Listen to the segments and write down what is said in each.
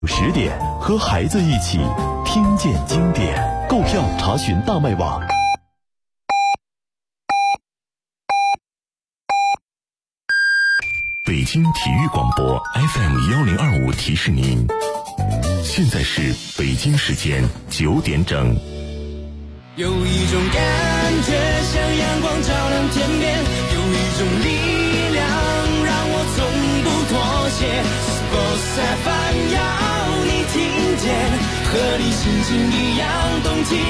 10点和孩子一起听见经典，购票查询大麦网。北京体育广播 FM1025提示您，现在是北京时间9点整。 有一种感觉像阳光照亮天边，有一种力量让我从不妥协。Sports FM 要你听见，和你心情一样动起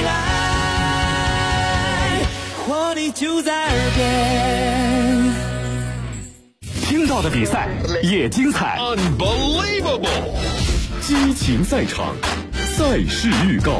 来，活力就在耳边。 听到的比赛也精彩 Unbelievable， 激情赛场，赛事预告。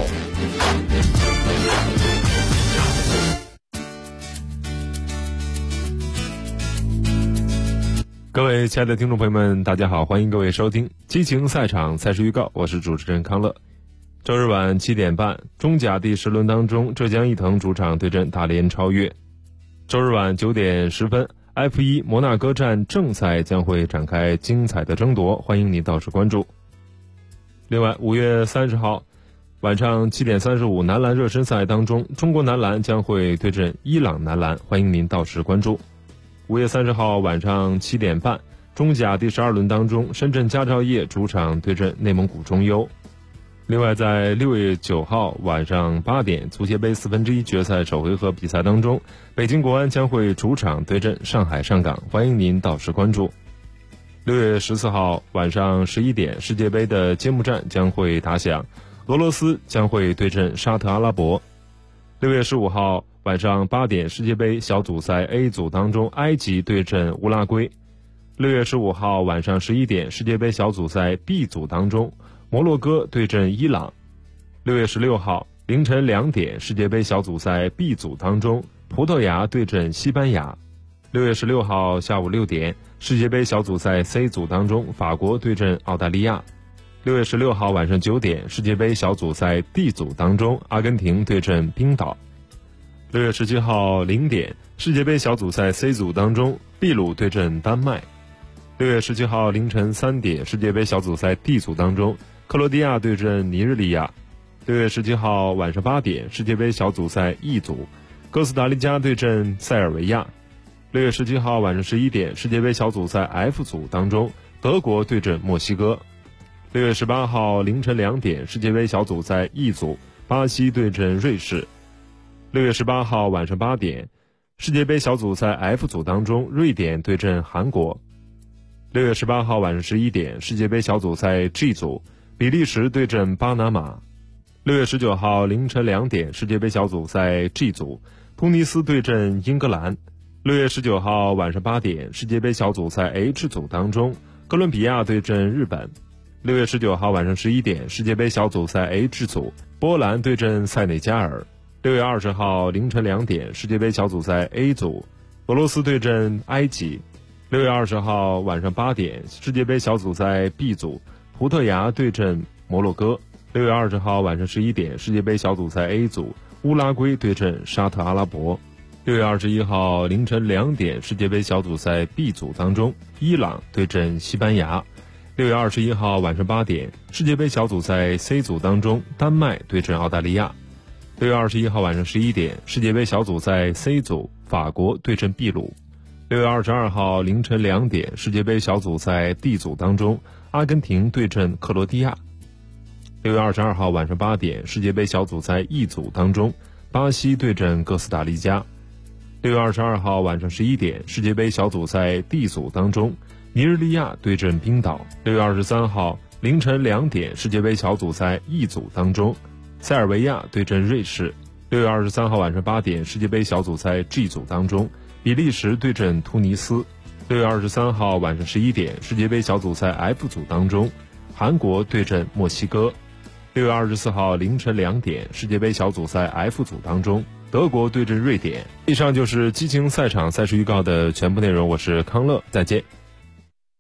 各位亲爱的听众朋友们，大家好，欢迎各位收听激情赛场赛事预告，我是主持人康乐。周日晚7点半，中甲第10轮当中，浙江毅腾主场对阵大连超越。周日晚9点10分，F1 摩纳哥站正赛将会展开精彩的争夺，欢迎您到时关注。另外5月30号晚上7点35男篮热身赛当中，中国男篮将会对阵伊朗男篮，欢迎您到时关注。5月30号晚上7点半，中甲第12轮当中，深圳佳兆业主场对阵内蒙古中优。另外在6月9号晚上8点，足协杯1/4决赛首回合比赛当中，北京国安将会主场对阵上海上港，欢迎您到时关注。6月14号晚上11点，世界杯的揭幕战将会打响，俄罗斯将会对阵沙特阿拉伯。6月15号晚上8点，世界杯小组赛 A 组当中，埃及对阵乌拉圭。6月15号晚上11点，世界杯小组赛 B 组当中，摩洛哥对阵伊朗。6月16号凌晨2点，世界杯小组赛 B 组当中，葡萄牙对阵西班牙。6月16号下午6点，世界杯小组赛 C 组当中，法国对阵澳大利亚。6月16号晚上9点，世界杯小组赛 D 组当中，阿根廷对阵冰岛。6月17号0点，世界杯小组赛 C 组当中，秘鲁对阵丹麦。6月17号凌晨3点，世界杯小组赛 D 组当中，克罗地亚对阵尼日利亚。6月17号晚上8点，世界杯小组赛 E 组，哥斯达黎加对阵塞尔维亚。6月17号晚上11点，世界杯小组赛 F 组当中，德国对阵墨西哥。6月18号凌晨2点，世界杯小组赛 E 组，巴西对阵瑞士。6月18号晚上8点，世界杯小组赛 F 组当中，瑞典对阵韩国。6月18号晚上11点，世界杯小组赛 G 组，比利时对阵巴拿马。6月19号凌晨2点，世界杯小组赛 G 组，突尼斯对阵英格兰。6月19号晚上8点，世界杯小组赛 H 组当中，哥伦比亚对阵日本。6月19号晚上11点，世界杯小组赛 H 组，波兰对阵塞内加尔。6月20号凌晨2点，世界杯小组赛 A 组，俄罗斯对阵埃及。6月20号晚上8点，世界杯小组赛 B 组，葡萄牙对阵摩洛哥。6月20号晚上11点，世界杯小组赛 A 组，乌拉圭对阵沙特阿拉伯。6月21号凌晨2点，世界杯小组赛 B 组当中，伊朗对阵西班牙。6月21号晚上8点，世界杯小组赛 C 组当中，丹麦对阵澳大利亚。6月21号晚上11点，世界杯小组赛 C 组，法国对阵秘鲁。6月22号凌晨2点，世界杯小组赛 D 组当中，阿根廷对阵克罗地亚。6月22号晚上8点，世界杯小组赛 E 组当中，巴西对阵哥斯达黎加。6月22号晚上11点，世界杯小组赛 D 组当中，尼日利亚对阵冰岛。6月23号凌晨2点，世界杯小组赛 E 组当中，塞尔维亚对阵瑞士。6月23号晚上8点，世界杯小组赛 G 组当中，比利时对阵突尼斯。6月23号晚上11点，世界杯小组赛 F 组当中，韩国对阵墨西哥。6月24号凌晨2点，世界杯小组赛 F 组当中，德国对阵瑞典。以上就是激情赛场赛事预告的全部内容，我是康乐，再见。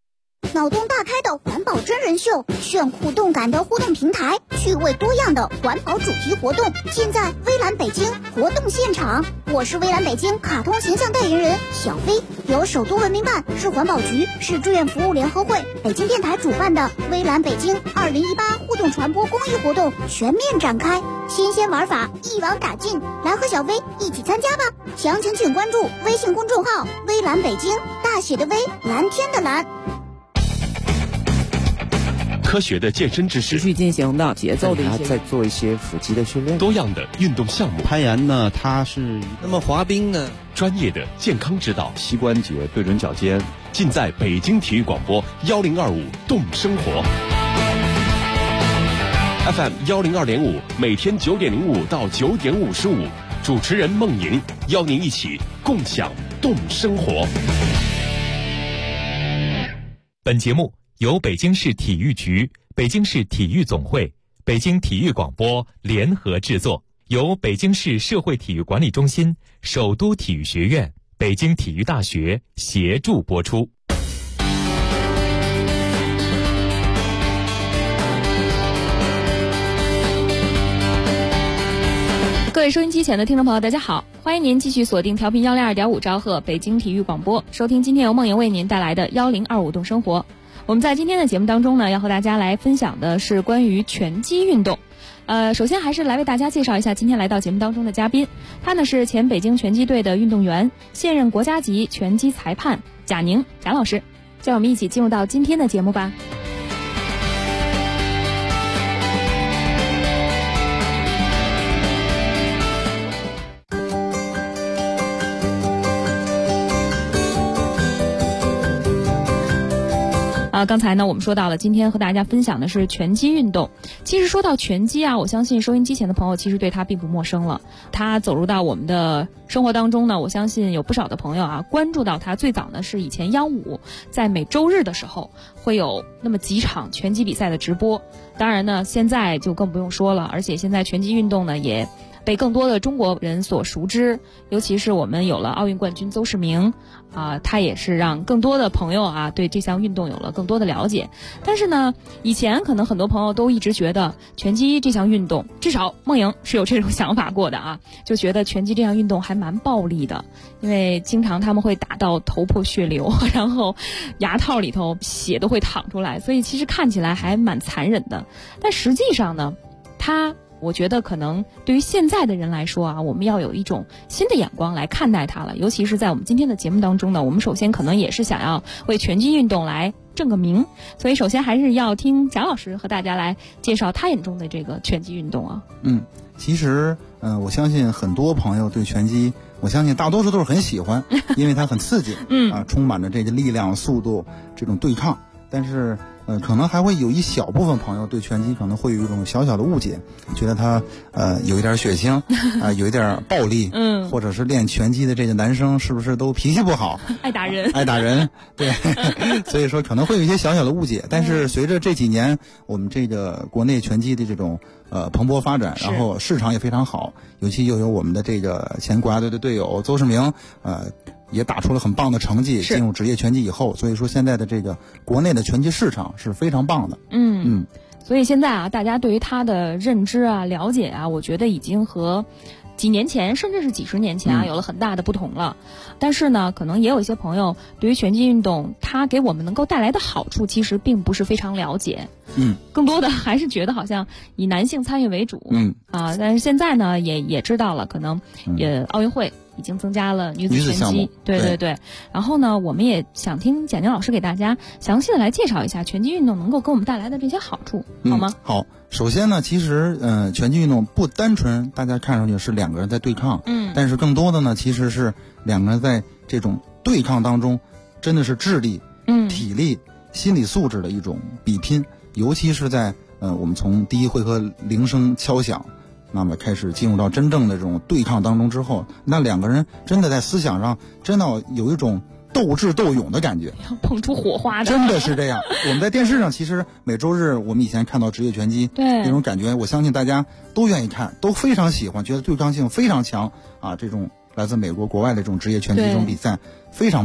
脑洞大开的环保真人秀，炫酷动感的互动平台，趣味多样的环保主题活动，尽在微蓝北京活动现场。我是微蓝北京卡通形象代言人小飞，由首都文明办、市环保局、市志愿服务联合会、北京电台主办的微蓝北京2018互动传播公益活动全面展开，新鲜玩法一网打尽，来和小飞一起参加吧！详情请关注微信公众号微蓝北京，大写的微，蓝天的蓝。 科学的健身知识， 持续进行的节奏的一些， 再做一些腹肌的训练， 多样的运动项目， 攀岩呢，它是那么滑冰呢， 专业的健康指导， 膝关节对准脚尖， 尽在北京体育广播1025动生活 FM 102.5，每天9点05到9点55，主持人孟莹邀您一起共享动生活。 本节目由北京市体育局、北京市体育总会、北京体育广播联合制作，由北京市社会体育管理中心、首都体育学院、北京体育大学协助播出。 各位收音机前的听众朋友，大家好，欢迎您继续锁定调频102.5兆赫北京体育广播，收听今天由梦莹为您带来的1025动生活。我们在今天的节目当中呢，要和大家来分享的是关于拳击运动。首先还是来为大家介绍一下今天来到节目当中的嘉宾，他呢是前北京拳击队的运动员，现任国家级拳击裁判贾宁贾老师。让我们一起进入到今天的节目吧。刚才呢我们说到了今天和大家分享的是拳击运动。其实说到拳击啊，我相信收音机前的朋友其实对它并不陌生了。它走入到我们的生活当中呢，我相信有不少的朋友啊关注到它。最早呢是以前央五在每周日的时候会有那么几场拳击比赛的直播，当然呢现在就更不用说了，而且现在拳击运动呢也被更多的中国人所熟知，尤其是我们有了奥运冠军邹市明他也是让更多的朋友对这项运动有了更多的了解。但是呢，以前可能很多朋友都一直觉得拳击这项运动，至少梦莹是有这种想法过的就觉得拳击这项运动还蛮暴力的，因为经常他们会打到头破血流，然后牙套里头血都会淌出来，所以其实看起来还蛮残忍的。但实际上呢，我觉得可能对于现在的人来说我们要有一种新的眼光来看待它了。尤其是在我们今天的节目当中呢，我们首先可能也是想要为拳击运动来正个名，所以首先还是要听贾老师和大家来介绍他眼中的这个拳击运动其实我相信很多朋友对拳击，我相信大多数都是很喜欢，因为它很刺激充满着这个力量、速度这种对抗。但是可能还会有一小部分朋友对拳击可能会有一种小小的误解，觉得它有一点血腥有一点暴力或者是练拳击的这些男生是不是都脾气不好， 爱打人对所以说可能会有一些小小的误解。但是随着这几年我们这个国内拳击的这种蓬勃发展，然后市场也非常好，尤其又有我们的这个前国家队的队友邹市明也打出了很棒的成绩，进入职业拳击以后，所以说现在的这个国内的拳击市场是非常棒的。 所以现在大家对于他的认知了解我觉得已经和几年前甚至是几十年前有了很大的不同了。但是呢，可能也有一些朋友对于拳击运动它给我们能够带来的好处其实并不是非常了解。更多的还是觉得好像以男性参与为主。但是现在呢也知道了，可能奥运会已经增加了女子拳击，对。然后呢，我们也想听贾宁老师给大家详细的来介绍一下拳击运动能够给我们带来的这些好处，好吗？ 好，首先呢，其实拳击运动不单纯大家看上去是两个人在对抗，但是更多的呢，其实是两个人在这种对抗当中，真的是智力、体力、心理素质的一种比拼，尤其是在我们从第一回合铃声敲响，那么开始进入到真正的这种对抗当中之后，那两个人真的在思想上真的有一种斗智斗勇的感觉， 碰出火花的， 真的是这样。我们在电视上其实每周日我们以前看到职业拳击那种感觉，我相信大家都愿意看，都非常喜欢，觉得对抗性非常强这种来自美国国外的这种职业拳击这种比赛非常棒。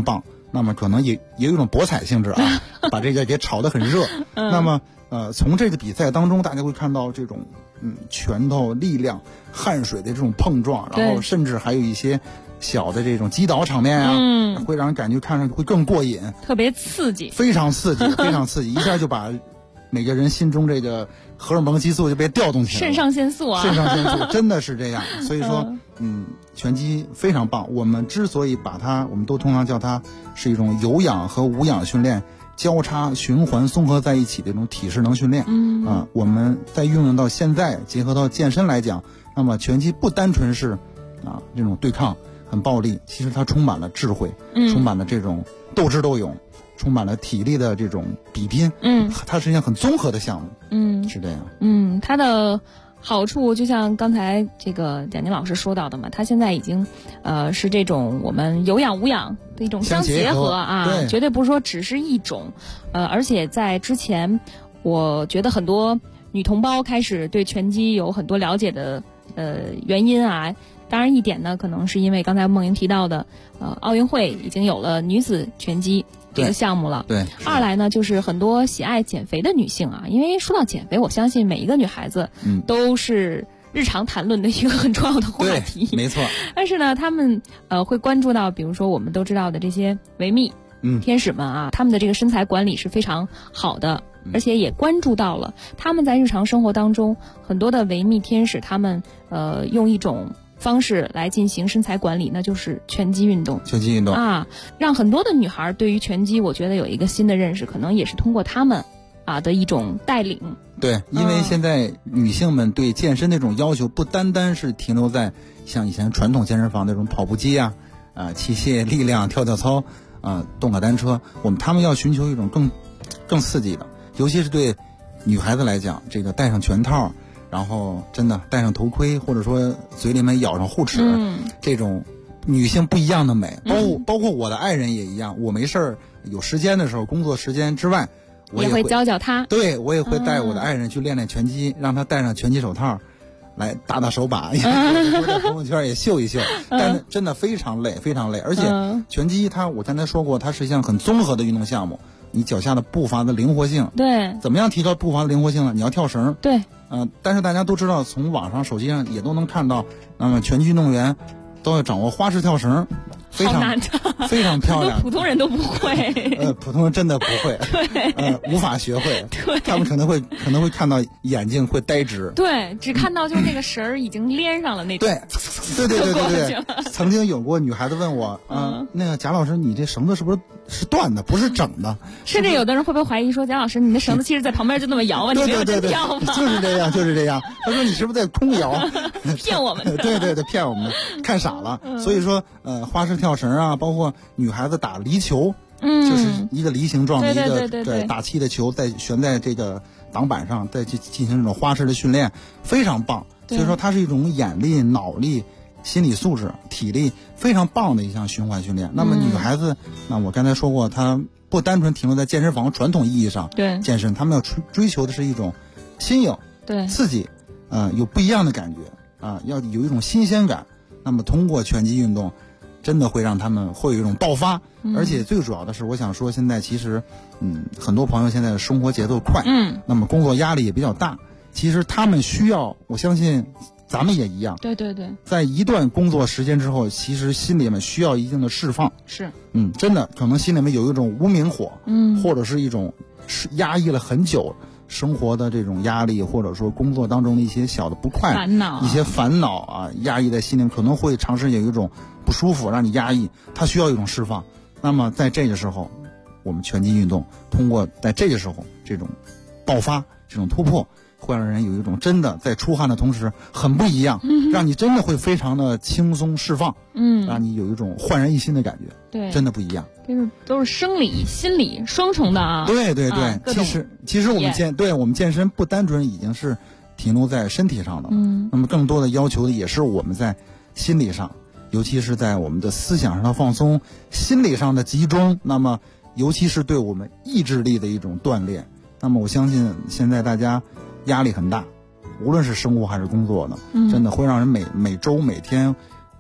那么可能也有一种博彩性质啊，把这个给炒得很热。那么从这个比赛当中，大家会看到这种拳头、力量、汗水的这种碰撞，然后甚至还有一些小的这种击倒场面啊，会让人感觉看上去会更过瘾， 特别刺激， 非常刺激，非常刺激，一下就把每个人心中这个荷尔蒙激素就被调动起来了， 肾上腺素啊， 肾上腺素真的是这样。所以说，拳击非常棒。我们之所以把它，我们都通常叫它是一种有氧和无氧训练交叉循环综合在一起的一种体适能训练。我们在运用到现在，结合到健身来讲，那么拳击不单纯是这种对抗很暴力，其实它充满了智慧，充满了这种斗智斗勇，充满了体力的这种比拼。它是一项很综合的项目。是这样。 它的好处就像刚才这个蒋宁老师说到的嘛，它现在已经是这种我们有氧无氧的一种相结合啊，绝对不是说只是一种。而且在之前，我觉得很多女同胞开始对拳击有很多了解的原因啊。当然一点呢，可能是因为刚才梦莹提到的，奥运会已经有了女子拳击这个项目了。 对。 二来呢，就是很多喜爱减肥的女性啊，因为说到减肥，我相信每一个女孩子都是日常谈论的一个很重要的话题。 没错。 但是呢，她们会关注到，比如说我们都知道的这些维密天使们啊，她们的这个身材管理是非常好的。而且也关注到了他们在日常生活当中很多的维密天使，他们用一种方式来进行身材管理，那就是拳击运动。 拳击运动啊，让很多的女孩对于拳击，我觉得有一个新的认识，可能也是通过他们的一种带领。 对，因为现在女性们对健身那种要求，不单单是停留在像以前传统健身房那种跑步机器械、力量、跳跳操动感单车，他们要寻求一种更刺激的。尤其是对女孩子来讲，这个戴上拳套，然后真的戴上头盔，或者说嘴里面咬上护齿，这种女性不一样的美。包括我的爱人也一样，我没事儿有时间的时候，工作时间之外，我也会教教她。 对，我也会带我的爱人去练练拳击，让她戴上拳击手套来打打手把，我在朋友圈也秀一秀。但是真的非常累，非常累。而且拳击我刚才说过，它是一项很综合的运动项目。你脚下的步伐的灵活性， 对， 怎么样提高步伐的灵活性呢？你要跳绳， 对， 但是大家都知道，从网上、手机上也都能看到，那么拳击运动员都要掌握花式跳绳，非常非常漂亮， 普通人都不会， 普通人真的不会， 对， 无法学会， 对， 他们可能会看到眼睛会呆直， 对，只看到就是那个绳儿已经连上了那种， 对，曾经有过女孩子问我，那个贾老师，你这绳子是不是断的，不是整的？ 甚至有的人会不会怀疑说，贾老师，你的绳子其实在旁边就那么摇啊，你没有真跳吗？ 就是这样。他说你是不是在空摇？ 骗我们的？ 对，骗我们的，看傻了。所以说，花式跳绳啊，包括女孩子打离球，就是一个梨形状的一个打气的球，在悬在这个挡板上，再去进行这种花式的训练，非常棒。所以说，它是一种眼力、脑力、心理素质、体力非常棒的一项循环训练。那么女孩子，那我刚才说过，她不单纯停留在健身房传统意义上健身，她们要追求的是一种新颖、刺激，有不一样的感觉要有一种新鲜感。那么通过拳击运动，真的会让他们会有一种爆发。而且最主要的是，我想说，现在其实，很多朋友现在的生活节奏快，那么工作压力也比较大，其实他们需要，我相信咱们也一样， 对， 在一段工作时间之后，其实心里面需要一定的释放， 是， 真的可能心里面有一种无名火，或者是一种压抑了很久生活的这种压力，或者说工作当中的一些小的不快、一些烦恼压抑在心里面，可能会长时间有一种不舒服，让你压抑，它需要一种释放。那么在这个时候，我们拳击运动通过在这个时候这种爆发、这种突破，会让人有一种真的在出汗的同时很不一样，让你真的会非常的轻松释放，让你有一种焕然一新的感觉， 对， 真的不一样。 都是生理、心理双重的啊。 对，其实我们健身不单纯已经是停留在身体上的，那么更多的要求的也是我们在心理上，尤其是在我们的思想上的放松，心理上的集中，那么尤其是对我们意志力的一种锻炼。那么我相信现在大家压力很大，无论是生活还是工作的，真的会让人每周每天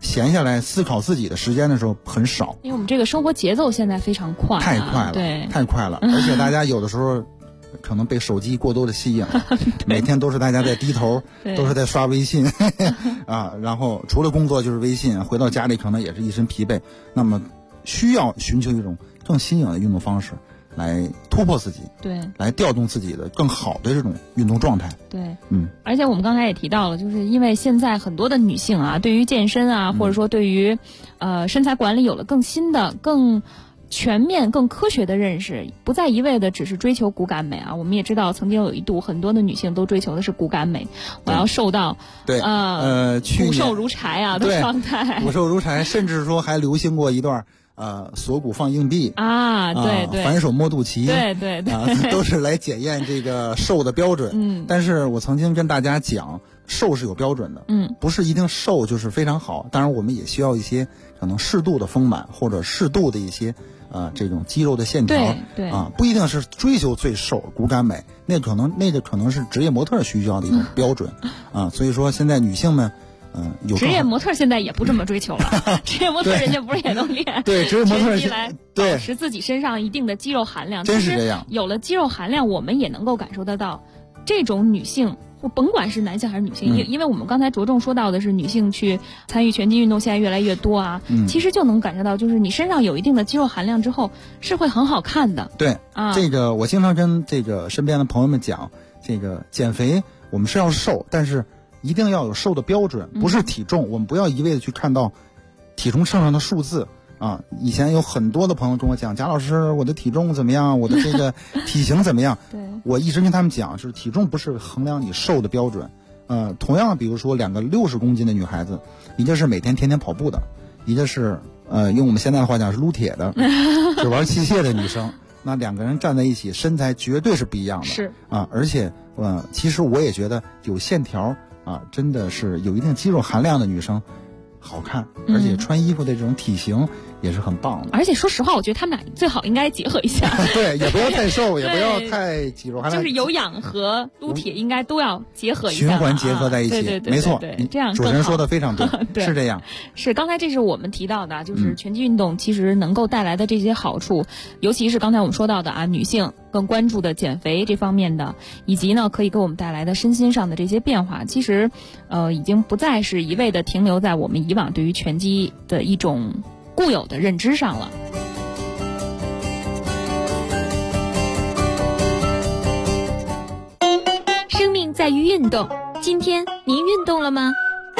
闲下来思考自己的时间的时候很少。 因为我们这个生活节奏现在非常快， 太快了， 对， 太快了，而且大家有的时候可能被手机过多的吸引了，每天都是大家在低头，都是在刷微信啊，然后除了工作就是微信，回到家里可能也是一身疲惫，那么需要寻求一种更新颖的运动方式来突破自己， 对，来调动自己的更好的这种运动状态。 对，而且我们刚才也提到了，就是因为现在很多的女性啊，对于健身啊，或者说对于身材管理有了更新的、更全面、更科学的认识，不再一味的只是追求骨感美啊。我们也知道，曾经有一度很多的女性都追求的是骨感美，我要瘦到骨瘦如柴啊的状态， 骨瘦如柴，甚至说还流行过一段锁骨放硬币啊，对对， 反手摸肚脐， 对对对， 都是来检验这个瘦的标准。但是我曾经跟大家讲，瘦是有标准的，不是一定瘦就是非常好。当然，我们也需要一些可能适度的丰满，或者适度的一些这种肌肉的线条， 对不一定是追求最瘦骨感美，那可能是职业模特需要的一种标准所以说现在女性们。 职业模特现在也不这么追求了，职业模特人家不是也都练对职业模特来保持自己身上一定的肌肉含量， 真是这样。 有了肌肉含量，我们也能够感受得到，这种女性，或甭管是男性还是女性，因为我们刚才着重说到的是女性去参与拳击运动现在越来越多啊，其实就能感受到，就是你身上有一定的肌肉含量之后，是会很好看的。 对这个我经常跟这个身边的朋友们讲，这个减肥我们是要瘦，但是一定要有瘦的标准，不是体重，我们不要一味的去看到体重秤上的数字以前有很多的朋友跟我讲，贾老师，我的体重怎么样，我的这个体型怎么样对， 我一直跟他们讲，就是体重不是衡量你瘦的标准。同样比如说两个60公斤的女孩子，一个是每天天天跑步的，一个是用我们现在的话讲是撸铁的是玩器械的女生，那两个人站在一起，身材绝对是不一样的， 是而且其实我也觉得有线条真的是有一定肌肉含量的女生好看，而且穿衣服的这种体型也是很棒的。 而且说实话，我觉得他们俩最好应该结合一下对，也不要太瘦，也不要太肌肉含量， 就是有氧和撸铁应该都要结合一下， 循环结合在一起。 对， 没错， 这样主持人说的非常对是这样。 是刚才这是我们提到的，就是拳击运动其实能够带来的这些好处，尤其是刚才我们说到的女性更关注的减肥这方面的，以及呢可以给我们带来的身心上的这些变化，其实已经不再是一味的停留在我们以往对于拳击的一种固有的认知上了。 生命在于运动，今天您运动了吗？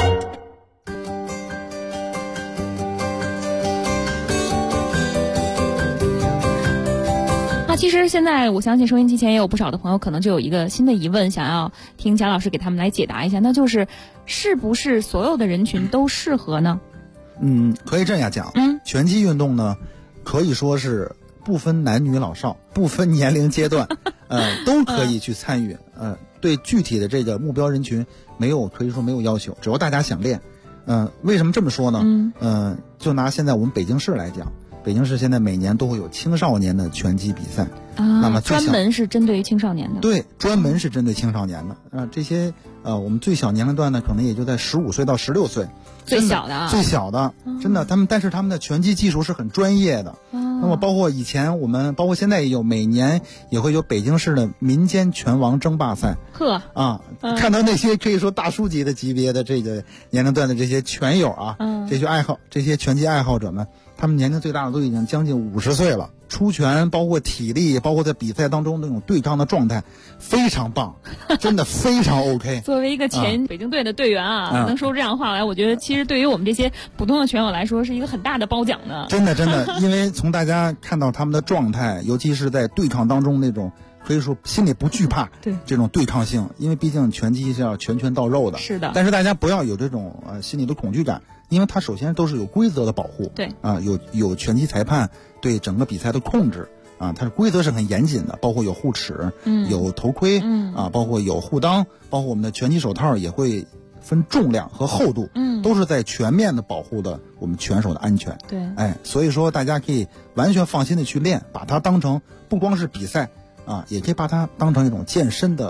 其实现在我相信收音机前也有不少的朋友可能就有一个新的疑问，想要听贾老师给他们来解答一下，那就是是不是所有的人群都适合呢？ 可以这样讲，拳击运动呢可以说是不分男女老少，不分年龄阶段都可以去参与。对具体的这个目标人群可以说没有要求，只要大家想练。为什么这么说呢？就拿现在我们北京市来讲，北京市现在每年都会有青少年的拳击比赛那么专门是针对于青少年的。 对，专门是针对青少年的这些我们最小年龄段呢可能也就在15岁到16岁， 最小的最小的真的但是他们的拳击技术是很专业的。那么包括以前我们包括现在也有，每年也会有北京市的民间拳王争霸赛。看到那些可以说大叔级的级别的这个年龄段的这些拳友这些拳击爱好者们，他们年龄最大的都已经将近50岁了，出拳包括体力，包括在比赛当中那种对抗的状态非常棒，真的非常 OK。 作为一个前北京队的队员能说出这样的话来，我觉得其实对于我们这些普通的拳友来说是一个很大的褒奖的。 真的，因为从大家看到他们的状态，尤其是在对抗当中那种可以说心里不惧怕这种对抗性，因为毕竟拳击是要拳拳到肉的。 是的。但是大家不要有这种心里的恐惧感，因为它首先都是有规则的保护。 对有拳击裁判对整个比赛的控制它的规则是很严谨的，包括有护齿，有头盔，包括有护裆，包括我们的拳击手套也会分重量和厚度，都是在全面的保护的我们拳手的安全。 对， 所以说大家可以完全放心的去练，把它当成不光是比赛也可以把它当成一种健身的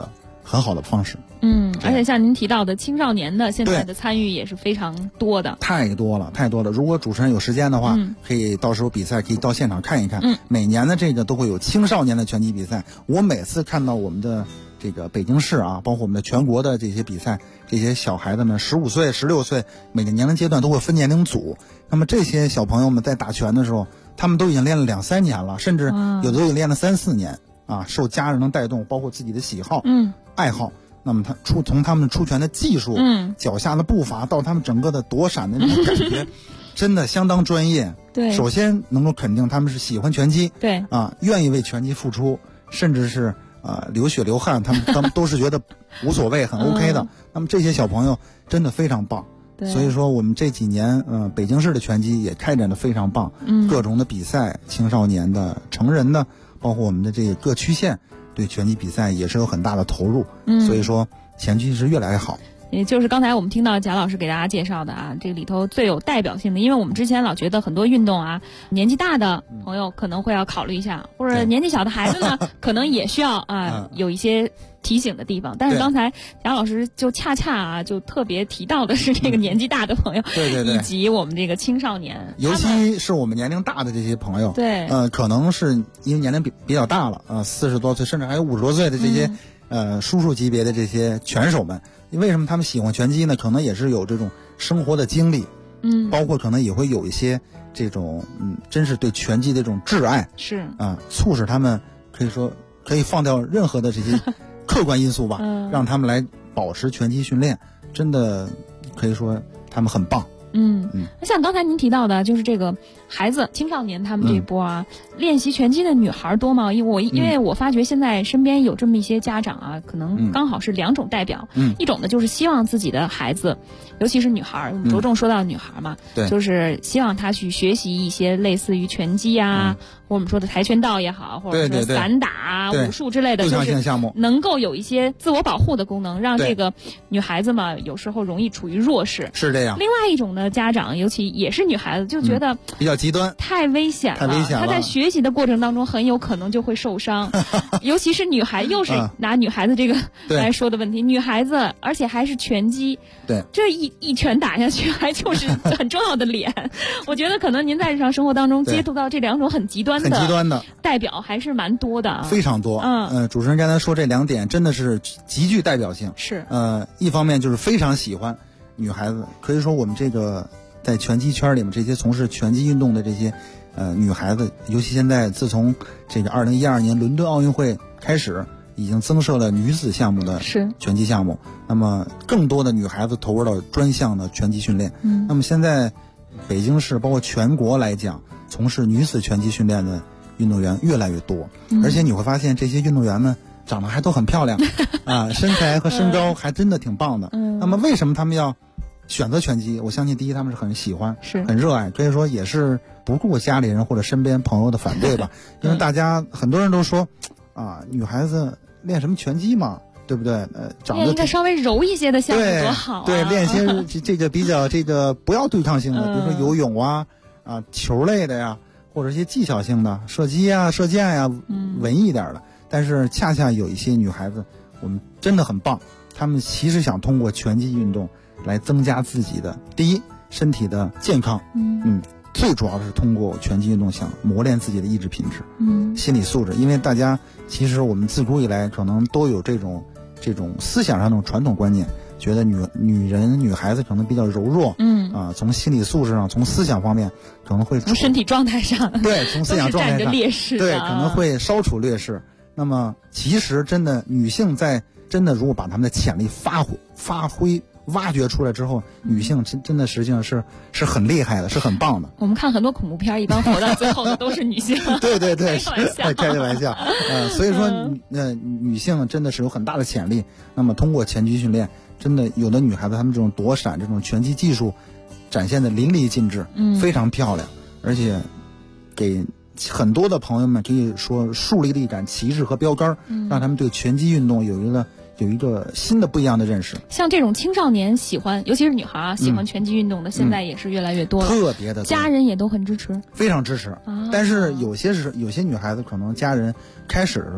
很好的方式。 而且像您提到的青少年的现在的参与也是非常多的， 太多了。如果主持人有时间的话，可以到时候比赛可以到现场看一看。每年的这个都会有青少年的拳击比赛，我每次看到我们的这个北京市啊，包括我们的全国的这些比赛，这些小孩子们15岁、16岁，每个年龄阶段都会分年龄组。那么这些小朋友们在打拳的时候，他们都已经练了2-3年了，甚至有的都已经练了3-4年啊，受家人的带动，包括自己的喜好、爱好。那么从他们出拳的技术、脚下的步伐到他们整个的躲闪的那种感觉，真的相当专业。 对， 首先能够肯定他们是喜欢拳击， 对啊，愿意为拳击付出，甚至是流血流汗，他们都是觉得无所谓，很 OK 的。那么这些小朋友真的非常棒。所以说我们这几年北京市的拳击也开展的非常棒，各种的比赛，青少年的、成人的，包括我们的这个各区县对拳击比赛也是有很大的投入。所以说前期是越来越好。 也就是刚才我们听到贾老师给大家介绍的啊，这里头最有代表性的，因为我们之前老觉得很多运动啊，年纪大的朋友可能会要考虑一下，或者年纪小的孩子呢，可能也需要有一些提醒的地方。但是刚才贾老师就恰恰就特别提到的是这个年纪大的朋友， 对， 以及我们这个青少年， 尤其是我们年龄大的这些朋友， 对， 可能是因为年龄比较大了，40多岁甚至还有50多岁的这些叔叔级别的这些拳手们。为什么他们喜欢拳击呢？可能也是有这种生活的经历，包括可能也会有一些这种真是对拳击的这种挚爱， 是促使他们可以说可以放掉任何的这些客观因素吧，让他们来保持拳击训练，真的可以说他们很棒。 像刚才您提到的，就是这个孩子、青少年他们这一波啊，练习拳击的女孩多吗？因为我发觉现在身边有这么一些家长啊，可能刚好是2种代表，一种呢就是希望自己的孩子，尤其是女孩，我们着重说到女孩嘛，就是希望她去学习一些类似于拳击啊，或我们说的跆拳道也好，或者说散打啊、武术之类的，就是能够有一些自我保护的功能，让这个女孩子嘛，有时候容易处于弱势。 是这样。 另外一种呢，家长尤其也是女孩子，就觉得比较极端， 太危险了。她在学习的过程当中很有可能就会受伤，尤其是女孩，又是拿女孩子这个来说的问题，女孩子而且还是拳击， 对， 这一拳打下去，还就是很重要的脸。我觉得可能您在日常生活当中接触到这2种很极端的代表还是蛮多的， 非常多。主持人刚才说这2点真的是极具代表性。 是一方面就是非常喜欢女孩子，可以说我们这个在拳击圈里面这些从事拳击运动的这些女孩子，尤其现在自从这个2012年伦敦奥运会开始，已经增设了女子项目的拳击项目，那么更多的女孩子投入到专项的拳击训练。那么现在北京市包括全国来讲，从事女子拳击训练的运动员越来越多，而且你会发现这些运动员们长得还都很漂亮身材和身高还真的挺棒的。那么为什么他们要选择拳击？我相信第一他们是很喜欢，很热爱，可以说也是不顾家里人或者身边朋友的反对吧。因为大家很多人都说女孩子练什么拳击嘛，对不对？长得应该稍微柔一些的项目多好对，练一些这个比较不要对抗性的，比如说游泳球类的呀，或者一些技巧性的射击啊、射箭呀，文艺一点的。但是恰恰有一些女孩子，我们真的很棒，她们其实想通过拳击运动来增加自己的第一身体的健康，最主要的是通过拳击运动想磨练自己的意志品质，心理素质。因为大家其实我们自古以来可能都有这种思想上的传统观念，觉得女孩子可能比较柔弱，从心理素质上，从思想方面可能会从身体状态上， 对，从思想状态上劣势， 对，可能会稍处劣势。那么其实真的女性在真的如果把她们的潜力发挥挖掘出来之后，女性真的实际上是很厉害的，是很棒的。 我们看很多恐怖片，一般活到最后的都是女性。 对，开个玩笑。所以说女性真的是有很大的潜力。那么通过拳击训练，真的有的女孩子她们这种躲闪、这种拳击技术展现的淋漓尽致，非常漂亮，而且给很多的朋友们可以说树立了一杆旗帜和标杆，让他们对拳击运动有一个新的不一样的认识。 像这种青少年喜欢，尤其是女孩喜欢拳击运动的，现在也是越来越多了， 特别的多， 家人也都很支持， 非常支持。但是有些女孩子可能家人开始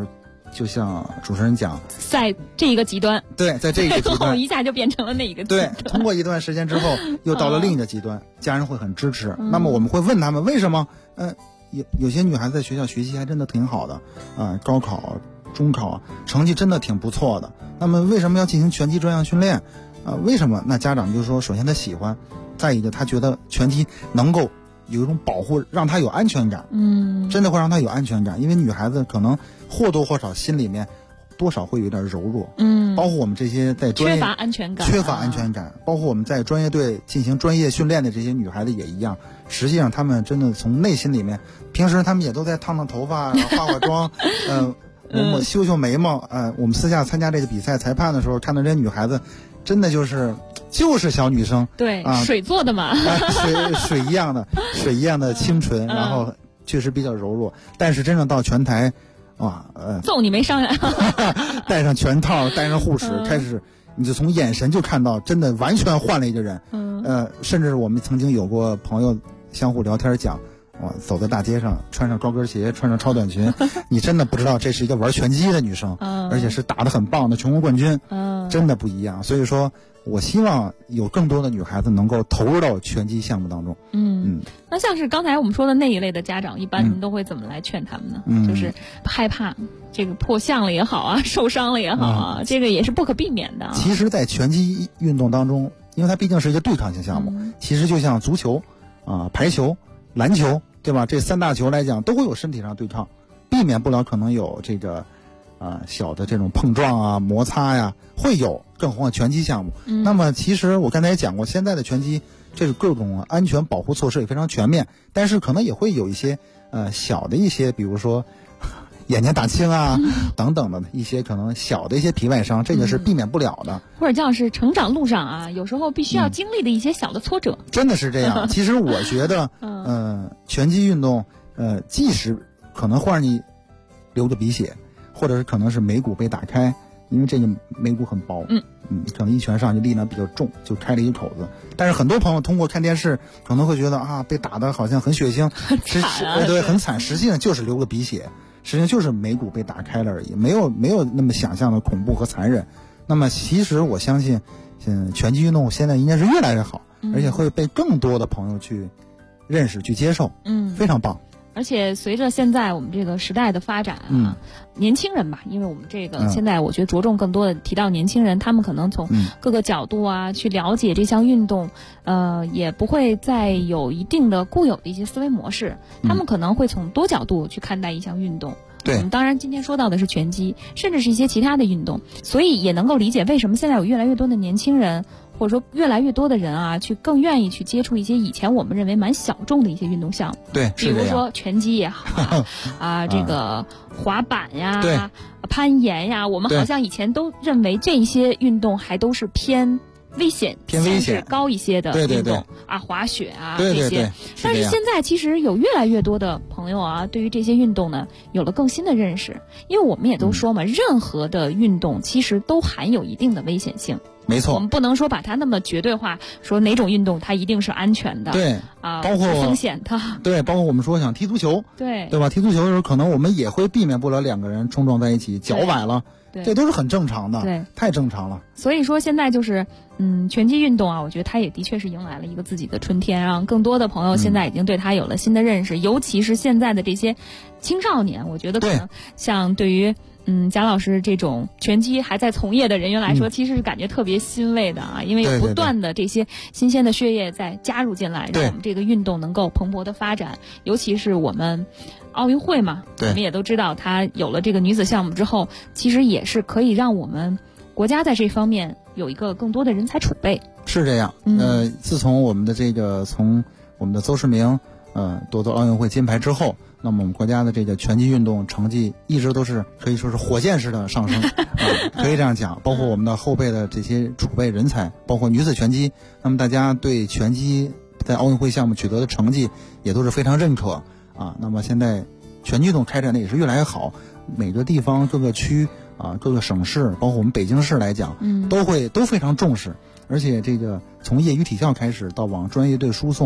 就像主持人讲， 在这一个极端， 对，在这一个极端一下就变成了那一个极端。 对，通过一段时间之后，又到了另一个极端，家人会很支持。那么我们会问他们为什么？有些女孩子在学校学习还真的挺好的，高考、中考成绩真的挺不错的。那么为什么要进行拳击专项训练？为什么？那家长就说，首先他喜欢，再一个他觉得拳击能够有一种保护，让他有安全感。真的会让他有安全感，因为女孩子可能或多或少心里面多少会有点柔弱。包括我们这些在专业缺乏安全感， 包括我们在专业队进行专业训练的这些女孩子也一样。实际上她们真的从内心里面，平时她们也都在烫头发，然后化化妆，修眉毛。我们私下参加这个比赛裁判的时候，看到这些女孩子，真的就是小女生， 对，水做的嘛， 水一样的清纯，然后确实比较柔弱。但是真正到拳台， 揍你没商量， 戴上拳套，戴上护齿，开始你就从眼神就看到，真的完全换了一个人。甚至我们曾经有过朋友相互聊天讲，走在大街上，穿上高跟鞋，穿上超短裙，你真的不知道这是一个玩拳击的女生，而且是打得很棒的全国冠军，真的不一样。所以说我希望有更多的女孩子能够投入到拳击项目当中。 那像是刚才我们说的那一类的家长，一般您都会怎么来劝他们呢？就是害怕这个破相了也好啊，受伤了也好啊，这个也是不可避免的。 其实在拳击运动当中，因为它毕竟是一个对抗性项目，其实就像足球排球、篮球，对吧？这三大球来讲都会有身体上对抗，避免不了可能有这个小的这种碰撞摩擦呀，会有，更何况拳击项目。那么其实我刚才也讲过，现在的拳击这个各种安全保护措施也非常全面，但是可能也会有一些小的一些，比如说眼睛打青等等的一些可能小的一些皮外伤，这个是避免不了的， 或者叫是成长路上有时候必须要经历的一些小的挫折。 真的是这样。其实我觉得拳击运动即使可能会让你流着鼻血，或者是可能是眉骨被打开，因为这个眉骨很薄，可能一拳上去力量比较重，就开了一个口子。但是很多朋友通过看电视可能会觉得被打的好像很血腥，对，很惨，实际上就是流个鼻血，实际上就是眉骨被打开了而已，没有那么想象的恐怖和残忍。那么其实我相信拳击运动现在应该是越来越好，而且会被更多的朋友去认识去接受，非常棒。 而且随着现在我们这个时代的发展年轻人吧，因为我们这个现在我觉得着重更多的提到年轻人，他们可能从各个角度去了解这项运动，也不会再有一定的固有的一些思维模式，他们可能会从多角度去看待一项运动。我们当然今天说到的是拳击，甚至是一些其他的运动，所以也能够理解为什么现在有越来越多的年轻人，或者说越来越多的人去更愿意去接触一些以前我们认为蛮小众的一些运动项目。 对， 比如说拳击也好这个滑板呀，攀岩呀，我们好像以前都认为这些运动还都是偏危险高一些的运动，滑雪这些。但是现在其实有越来越多的朋友对于这些运动呢有了更新的认识，因为我们也都说嘛，任何的运动其实都含有一定的危险性。 没错， 我们不能说把它那么绝对化，说哪种运动它一定是安全的， 对包括风险的， 对，包括我们说想踢足球，对吧？踢足球的时候，可能我们也会避免不了两个人冲撞在一起，脚崴了，这都是很正常的，对，太正常了。 所以说现在就是拳击运动我觉得它也的确是迎来了一个自己的春天，让更多的朋友现在已经对它有了新的认识，尤其是现在的这些青少年，我觉得可能像对于贾老师这种拳击还在从业的人员来说，其实是感觉特别欣慰的因为有不断的这些新鲜的血液在加入进来，让我们这个运动能够蓬勃的发展。尤其是我们奥运会嘛，我们也都知道，它有了这个女子项目之后，其实也是可以让我们国家在这方面有一个更多的人才储备。 是这样，自从我们的从我们的邹市明夺得奥运会金牌之后，那么我们国家的这个拳击运动成绩一直都是可以说是火箭式的上升，可以这样讲。包括我们的后备的这些储备人才，包括女子拳击，那么大家对拳击在奥运会项目取得的成绩也都是非常认可那么现在拳击运动开展的也是越来越好，每个地方各个区各个省市，包括我们北京市来讲，都非常重视，而且这个从业余体校开始到往专业队输送，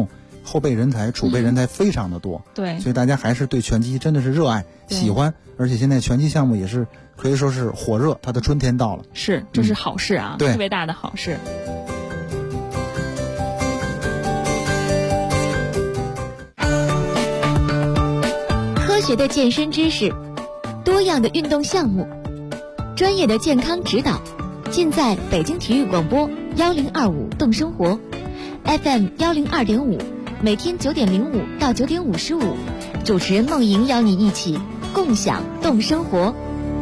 后备人才、储备人才非常的多。 对， 所以大家还是对拳击真的是热爱、喜欢，而且现在拳击项目也是可以说是火热，它的春天到了。 是，这是好事啊， 对， 特别大的好事。 科学的健身知识，多样的运动项目，专业的健康指导，尽在北京体育广播1025动生活 FM 102.5，每天9点05到9点55，主持人梦莹邀你一起共享动生活。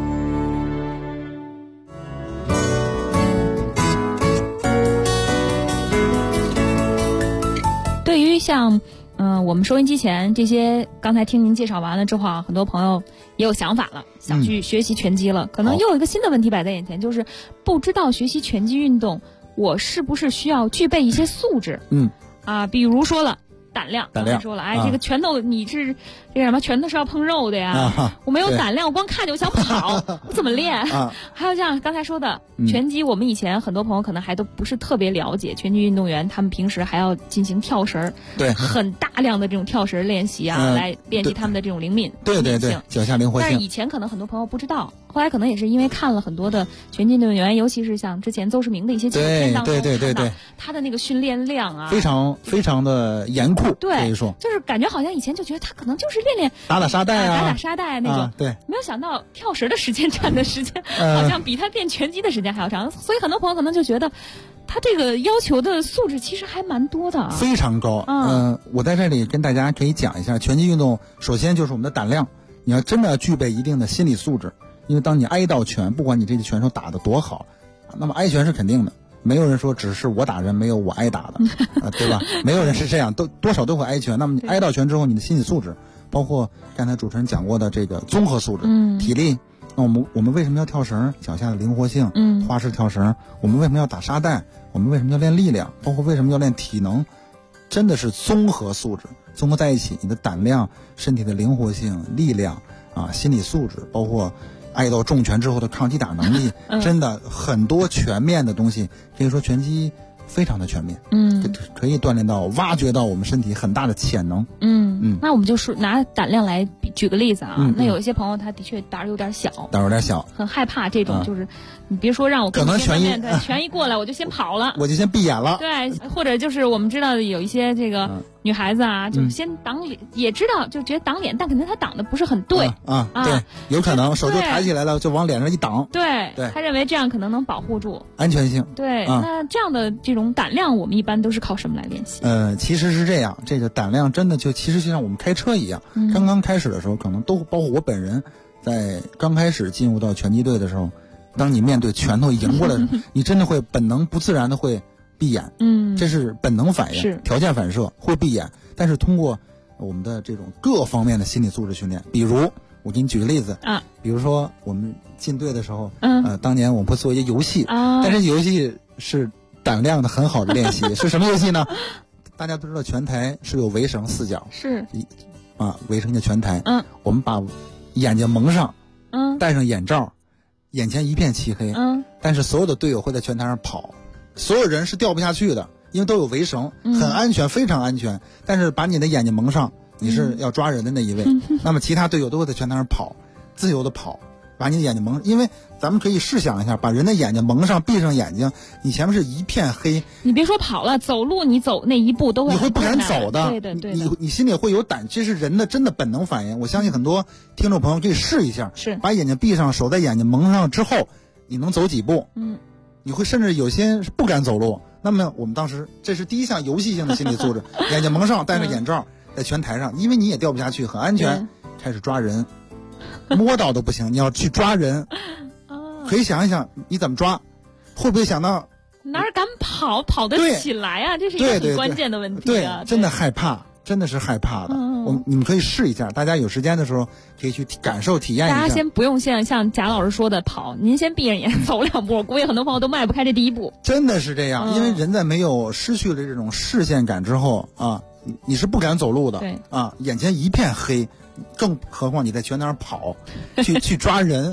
对于像我们收音机前这些，刚才听您介绍完了之后啊，很多朋友也有想法了，想去学习拳击了，可能又有一个新的问题摆在眼前，就是不知道学习拳击运动，我是不是需要具备一些素质？比如说了胆量，说了，这个拳头你是这个什么拳头是要碰肉的呀，我没有胆量，我光看见我想跑，我怎么练？还有像刚才说的拳击，我们以前很多朋友可能还都不是特别了解，拳击运动员他们平时还要进行跳绳，对，很大量的这种跳绳练习啊，来练习他们的这种灵敏性， 脚下灵活性。 但是以前可能很多朋友不知道，后来可能也是因为看了很多的拳击运动员，尤其是像之前邹市明的一些纪录片当中，对，他的那个训练量啊， 非常非常的严酷， 对， 可以说就是感觉好像以前就觉得他可能就是练打沙袋啊， 打沙袋那种， 对， 没有想到跳绳的时间占的时间好像比他练拳击的时间还要长，所以很多朋友可能就觉得他这个要求的素质其实还蛮多的， 非常高。我在这里跟大家可以讲一下，拳击运动首先就是我们的胆量，你要真的具备一定的心理素质，因为当你挨到拳，不管你这个拳手打得多好，那么挨拳是肯定的。没有人说只是我打人，没有我挨打的，对吧？没有人是这样，多少都会挨拳。那么你挨到拳之后，你的心理素质，包括刚才主持人讲过的这个综合素质，体力。那我们为什么要跳绳？脚下的灵活性，花式跳绳。我们为什么要打沙袋？我们为什么要练力量？包括为什么要练体能？真的是综合素质，综合在一起，你的胆量、身体的灵活性、力量心理素质，包括挨到重拳之后的抗击打能力，真的很多全面的东西，可以说拳击非常的全面，可以锻炼到、挖掘到我们身体很大的潜能。 那我们就说拿胆量来举个例子啊，那有一些朋友他的确胆儿有点小，很害怕这种，就是你别说让我可能拳一过来我就先跑了， 我就先闭眼了， 对，或者就是我们知道的有一些这个女孩子啊，就先挡脸，也知道就觉得挡脸，但可能她挡的不是很对对，有可能手就抬起来了，就往脸上一挡， 对，他认为这样可能能保护住安全性。 对，那这样的这种胆量，我们一般都是靠什么来练习？ 其实是这样，这个胆量真的其实就像我们开车一样，刚刚开始的时候，可能都包括我本人，在刚开始进入到拳击队的时候，当你面对拳头迎过来的时候，你真的会本能不自然的会闭眼，这是本能反应，条件反射会闭眼。但是通过我们的这种各方面的心理素质训练，比如我给你举个例子比如说我们进队的时候，当年我们会做一些游戏，但是游戏是胆量的很好的练习，是什么游戏呢？大家都知道拳台是有围绳4角， 是围成一个拳台，我们把眼睛蒙上，戴上眼罩，眼前一片漆黑，但是所有的队友会在拳台上跑，所有人是掉不下去的，因为都有围绳，很安全，非常安全。但是把你的眼睛蒙上，你是要抓人的那一位，那么其他队友都会在拳台上跑，自由的跑，把你的眼睛蒙，因为咱们可以试想一下，把人的眼睛蒙上，闭上眼睛，你前面是一片黑， 你别说跑了，走路你走那一步都会， 你会不敢走的， 对， 你心里会有胆，这是人的真的本能反应。我相信很多听众朋友可以试一下， 是把眼睛闭上，手在眼睛蒙上之后，你能走几步？你会甚至有些是不敢走路。那么我们当时这是第一项游戏性的心理素质，眼睛蒙上，戴着眼罩，在拳台上，因为你也掉不下去，很安全，开始抓人，摸到都不行，你要去抓人。可以想一想你怎么抓，会不会想到哪儿敢跑得起来啊？这是一个很关键的问题对，真的害怕，真的是害怕的。你们可以试一下，大家有时间的时候可以去感受体验一下。 大家先不用像贾老师说的跑，您先闭着眼走2步，我估计很多朋友都迈不开这第一步。 真的是这样，因为人在没有失去了这种视线感之后你是不敢走路的， 对眼前一片黑，更何况你在拳台上跑去抓人，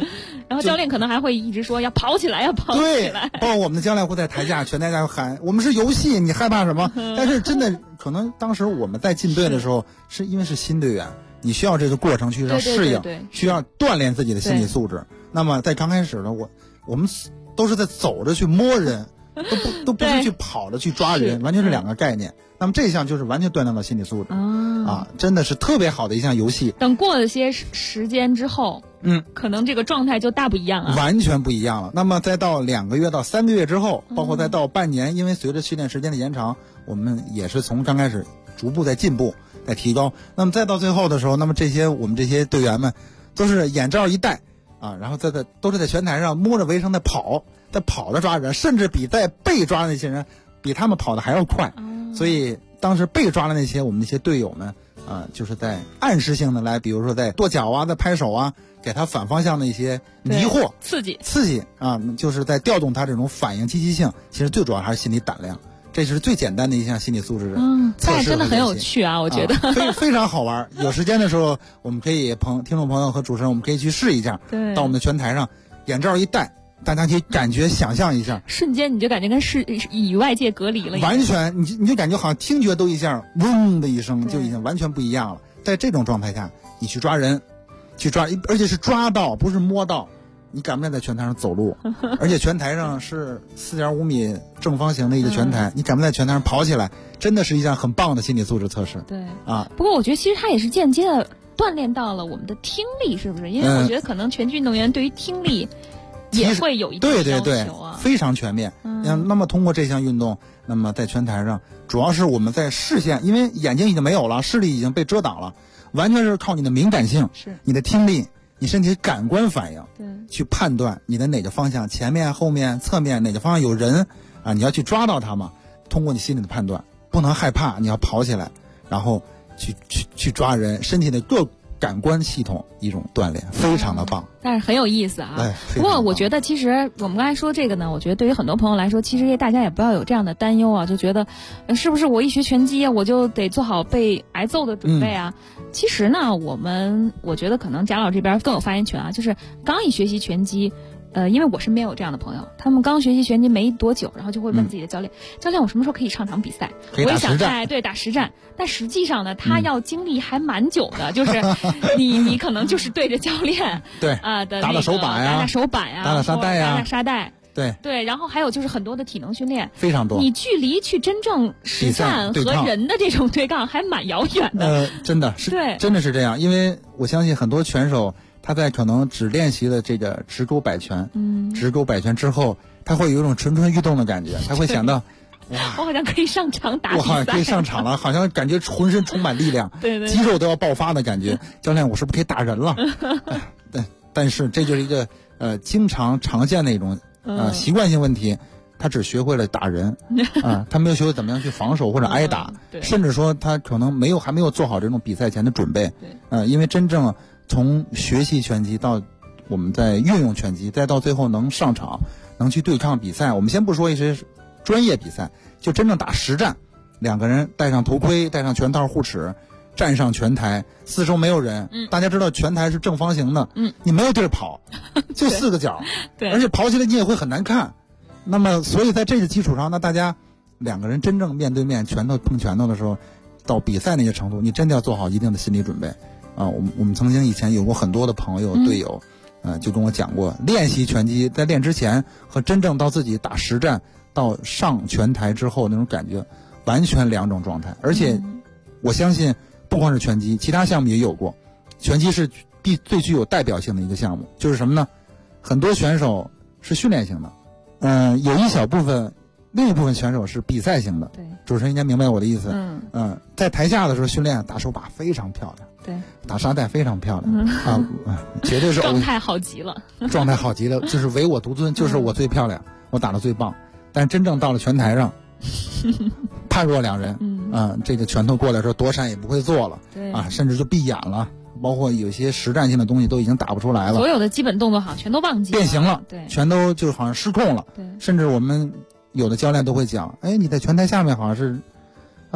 然后教练可能还会一直说要跑起来，要跑起来。 对，包括我们的教练会在台下全台下喊：“我们是游戏，你害怕什么？”但是真的，可能当时我们在进队的时候，是因为是新队员，你需要这个过程去让适应，需要锻炼自己的心理素质。那么在刚开始呢，我们都是在走着去摸人，都不是去跑着去抓人，完全是两个概念。那么这一项就是完全锻炼到心理素质真的是特别好的一项游戏。 等过了些时间之后，可能这个状态就大不一样了， 完全不一样了。那么再到2个月到3个月之后，包括再到半年，因为随着训练时间的延长，我们也是从刚开始逐步在进步，在提高。那么再到最后的时候，那么我们这些队员们都是眼罩一戴然后都是在拳台上摸着围绳在跑着抓人，甚至比在被抓的那些人比他们跑的还要快。所以当时被抓的那些我们那些队友们就是在暗示性的来，比如说在跺脚在拍手给他反方向的一些迷惑刺激就是在调动他这种反应积极性。其实最主要还是心理胆量，这是最简单的一项心理素质测试。 真的很有趣我觉得非常好玩。有时间的时候我们可以听众朋友和主持人我们可以去试一下，到我们的拳台上眼罩一戴，大家可以想象一下， 瞬间你就感觉跟与外界隔离了， 完全你就感觉好像听觉都一下嗡的一声就已经完全不一样了。在这种状态下你去抓人，而且是抓到不是摸到，你敢不敢在拳台上走路而且拳台上是4.5米正方形的一个拳台，你敢不敢在拳台上跑起来，真的是一项很棒的心理素质测试。 对不过我觉得其实它也是间接的锻炼到了我们的听力，是不是？因为我觉得可能拳击运动员对于听力也会有一定要求对，非常全面。那么通过这项运动，那么在拳台上主要是我们在视线，因为眼睛已经没有了，视力已经被遮挡了，完全是靠你的敏感性，你的听力，你身体感官反应，去判断你的哪个方向，前面后面侧面哪个方向有人你要去抓到他嘛。通过你心里的判断，不能害怕，你要跑起来，然后去抓人，身体的各感官系统一种锻炼，非常的棒。 但是很有意思不过我觉得其实我们刚才说这个呢，我觉得对于很多朋友来说，其实大家也不要有这样的担忧就觉得是不是我一学拳击我就得做好被挨揍的准备其实呢我觉得可能贾老这边更有发言权就是刚一学习拳击因为我身边有这样的朋友，他们刚学习拳击没多久，然后就会问自己的教练，教练我什么时候可以上场比赛？ 可以打实战， 对，打实战。但实际上呢，他要经历还蛮久的，就是你可能就是对着教练对打打手板打打沙袋打沙袋。 对， 然后还有就是很多的体能训练， 非常多。 你距离去真正实战和人的这种对抗还蛮遥远的。 真的是，真的是这样。因为我相信很多拳手他在可能只练习了这个直勾摆拳，直勾摆拳之后，他会有一种蠢蠢欲动的感觉，他会想到，哇， 我好像可以上场打比赛， 我好像可以上场了，好像感觉浑身充满力量， 对， 肌肉都要爆发的感觉。教练，我是不是可以打人了？但是这就是一个经常见的一种习惯性问题。他只学会了打人他没有学会怎么样去防守或者挨打，甚至说他可能还没有做好这种比赛前的准备。因为真正从学习拳击到我们在运用拳击，再到最后能上场能去对抗比赛，我们先不说一些专业比赛，就真正打实战，2个人戴上头盔，戴上拳套护齿，站上拳台，四周没有人，大家知道拳台是正方形的，你没有地儿跑，就4个角而且跑起来你也会很难看。那么所以在这个基础上，那大家2个人真正面对面拳头碰拳头的时候，到比赛那些程度，你真的要做好一定的心理准备我们曾经以前有过很多的朋友队友就跟我讲过，练习拳击在练之前和真正到自己打实战到上拳台之后那种感觉完全2种状态。而且我相信不光是拳击，其他项目也有过，拳击是最具有代表性的一个项目。就是什么呢？很多选手是训练型的有一小部分，另一部分选手是比赛型的。 对， 主持人应该明白我的意思。在台下的时候训练打手把非常漂亮， 对， 打沙袋非常漂亮绝对是状态好极了， 状态好极了，就是唯我独尊，就是我最漂亮，我打得最棒。但真正到了拳台上判若两人这个拳头过来的时候躲闪也不会做了，甚至就闭眼了，包括有些实战性的东西都已经打不出来了， 所有的基本动作好像全都忘记了， 变形了， 对， 全都就好像失控了。 对， 甚至我们有的教练都会讲，哎，你在拳台下面好像是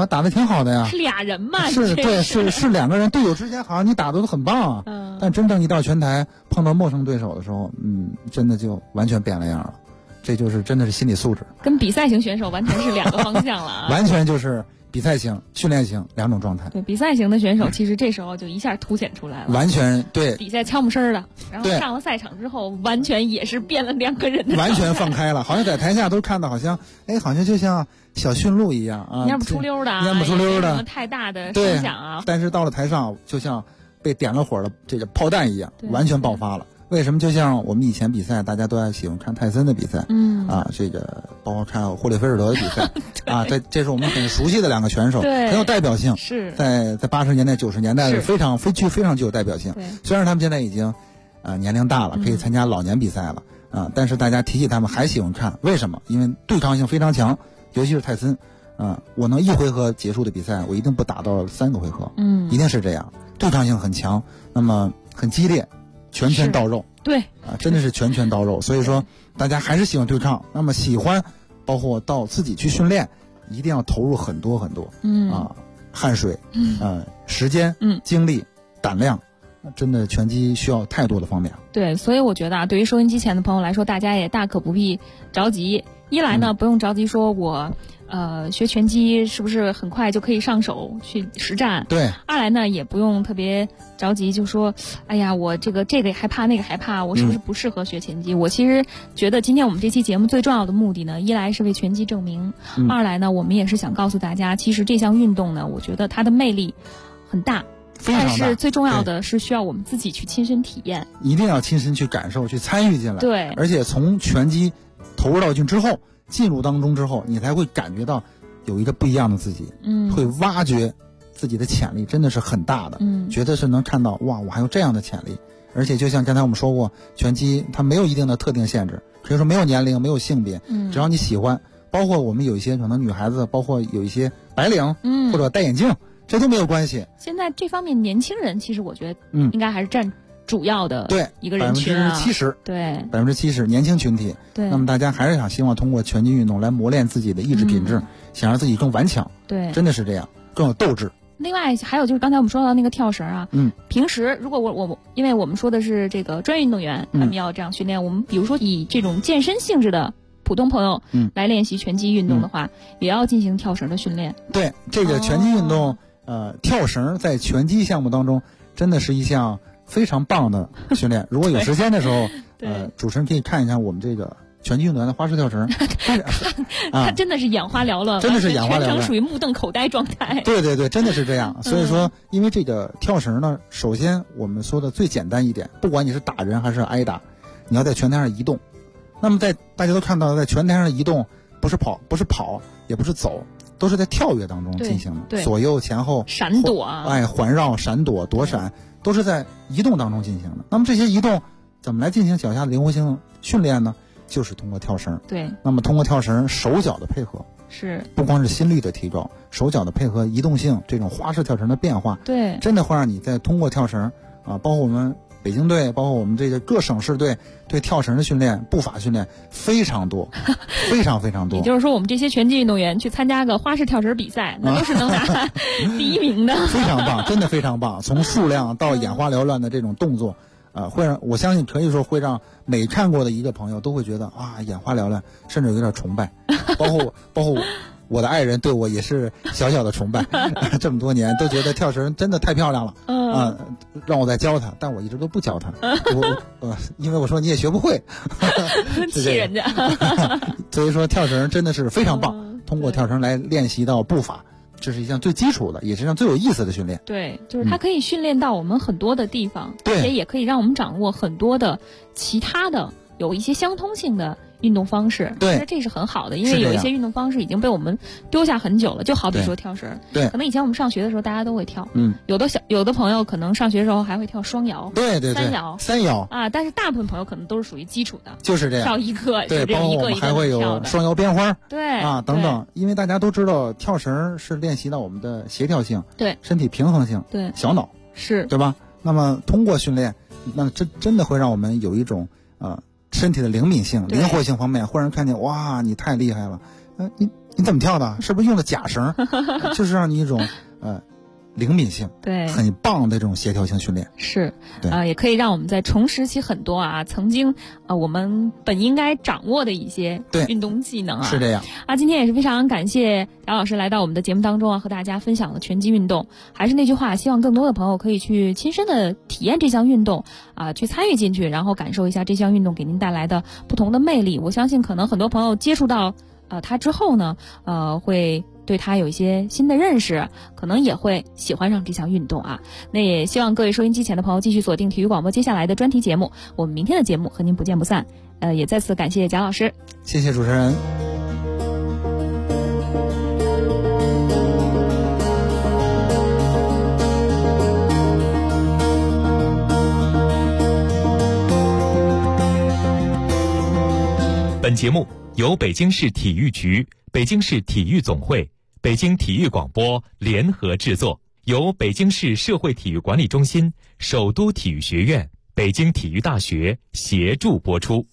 啊，打得挺好的呀。 是俩人嘛？ 是，对，是两个人，队友之间好像你打得都很棒啊。但真正一到拳台碰到陌生对手的时候，真的就完全变了样了。这就是真的是心理素质， 跟比赛型选手完全是两个方向了啊。 完全就是比赛型、训练型两种状态。 对，比赛型的选手其实这时候就一下凸显出来了， 完全对。 比赛悄没声的，然后上了赛场之后，完全也是变了两个人的， 完全放开了，好像在台下都看到，好像就像小驯鹿一样啊， 蔫不出溜的， 蔫不出溜的， 没什么太大的声响啊。 但是到了台上，就像被点了火的这个炮弹一样，完全爆发了。为什么？就像我们以前比赛，大家都爱喜欢看泰森的比赛，这个包括看霍利菲尔德的比赛啊，这是我们很熟悉的两个拳手，很有代表性。 是在80年代、90年代非常具有代表性。虽然他们现在已经年龄大了，可以参加老年比赛了但是大家提起他们还喜欢看，为什么？因为对抗性非常强，尤其是泰森我能1回合结束的比赛，我一定不打到3个回合，一定是这样，对抗性很强，那么很激烈。拳拳到肉， 对真的是拳拳到肉，所以说大家还是喜欢对抗，那么喜欢包括到自己去训练，一定要投入很多很多，汗水，时间，精力，胆量，真的拳击需要太多的方面。 对，所以我觉得对于收音机前的朋友来说，大家也大可不必着急。一来呢，不用着急说我学拳击是不是很快就可以上手去实战？ 对。 二来呢，也不用特别着急，就说哎呀，我这个害怕，那个害怕，我是不是不适合学拳击？我其实觉得今天我们这期节目最重要的目的呢，一来是为拳击证明，二来呢，我们也是想告诉大家，其实这项运动呢，我觉得它的魅力很大。但是最重要的是需要我们自己去亲身体验， 一定要亲身去感受、去参与进来。 对， 而且从拳击投入到之后，进入当中之后，你才会感觉到有一个不一样的自己，会挖掘自己的潜力，真的是很大的，觉得是能看到哇，我还有这样的潜力。而且就像刚才我们说过，拳击它没有一定的特定限制，可以说没有年龄、没有性别，只要你喜欢，包括我们有一些可能女孩子，包括有一些白领，或者戴眼镜。这都没有关系。 现在这方面年轻人，其实我觉得应该还是占主要的一个人群啊 ，70%， 对 ，70%年轻群体。 对， 那么大家还是希望通过拳击运动来磨练自己的意志品质，想让自己更顽强。 对， 真的是这样，更有斗志。 另外还有就是刚才我们说到那个跳绳啊，平时如果因为我们说的是这个专业运动员，他们要这样训练，我们比如说以这种健身性质的普通朋友来练习拳击运动的话，也要进行跳绳的训练。 对，这个拳击运动。跳绳在拳击项目当中真的是一项非常棒的训练。如果有时间的时候，主持人可以看一下我们这个拳击运动员的花式跳绳， 他真的是眼花缭乱， 真的是眼花缭乱， 全程属于目瞪口呆状态。 对对对，真的是这样。所以说，因为这个跳绳呢，首先我们说的最简单一点，不管你是打人还是挨打，你要在拳台上移动。那么大家都看到，在拳台上移动不是跑，也不是走。都是在跳跃当中进行的，左右前后闪躲啊， 环绕、闪躲、躲闪，都是在移动当中进行的。那么这些移动怎么来进行脚下的灵活性训练呢？就是通过跳绳。 对。那么通过跳绳，手脚的配合是不光是心率的提高，手脚的配合、移动性这种花式跳绳的变化， 对， 真的会让你在通过跳绳包括我们北京队，包括我们这个各省市队对跳绳的训练、步伐训练非常多，非常非常多。 也就是说，我们这些拳击运动员去参加个花式跳绳比赛，那都是能拿第1名的。 非常棒，真的非常棒。从数量到眼花缭乱的这种动作，我相信可以说会让每看过的一个朋友都会觉得眼花缭乱，甚至有点崇拜。包括我的爱人对我也是小小的崇拜，这么多年都觉得跳绳真的太漂亮了，让我再教他，但我一直都不教他，因为我说你也学不会， 气人家。 所以说跳绳真的是非常棒，通过跳绳来练习到步伐，这是一项最基础的，也是一项最有意思的训练。 对，就是它可以训练到我们很多的地方，而且也可以让我们掌握很多的其他的有一些相通性的运动方式。 对， 其实这是很好的，因为有一些运动方式已经被我们丢下很久了，就好比说跳绳。 对， 可能以前我们上学的时候大家都会跳，有的朋友可能上学的时候还会跳双摇， 对，三摇啊，但是大部分朋友可能都是属于基础的， 就是这样， 跳一个， 对，包括我们还会有双摇边花， 对等等，因为大家都知道跳绳是练习到我们的协调性， 对， 身体平衡性， 对， 小脑是， 对吧？那么通过训练，那真的会让我们有一种身体的灵敏性、灵活性方面，会让人看见哇，你太厉害了，你你怎么跳的？是不是用了假绳？就是让你一种灵敏性， 对， 很棒的这种协调性训练。 是，也可以让我们再重拾起很多曾经我们本应该掌握的一些运动技能是这样今天也是非常感谢贾老师来到我们的节目当中和大家分享了拳击运动。还是那句话，希望更多的朋友可以去亲身的体验这项运动去参与进去，然后感受一下这项运动给您带来的不同的魅力。我相信可能很多朋友接触到它之后呢会对他有一些新的认识，可能也会喜欢上这项运动那也希望各位收音机前的朋友继续锁定体育广播接下来的专题节目，我们明天的节目和您不见不散。也再次感谢贾老师， 谢谢主持人。 本节目由北京市体育局、北京市体育总会、北京体育广播联合制作，由北京市社会体育管理中心、首都体育学院、北京体育大学协助播出。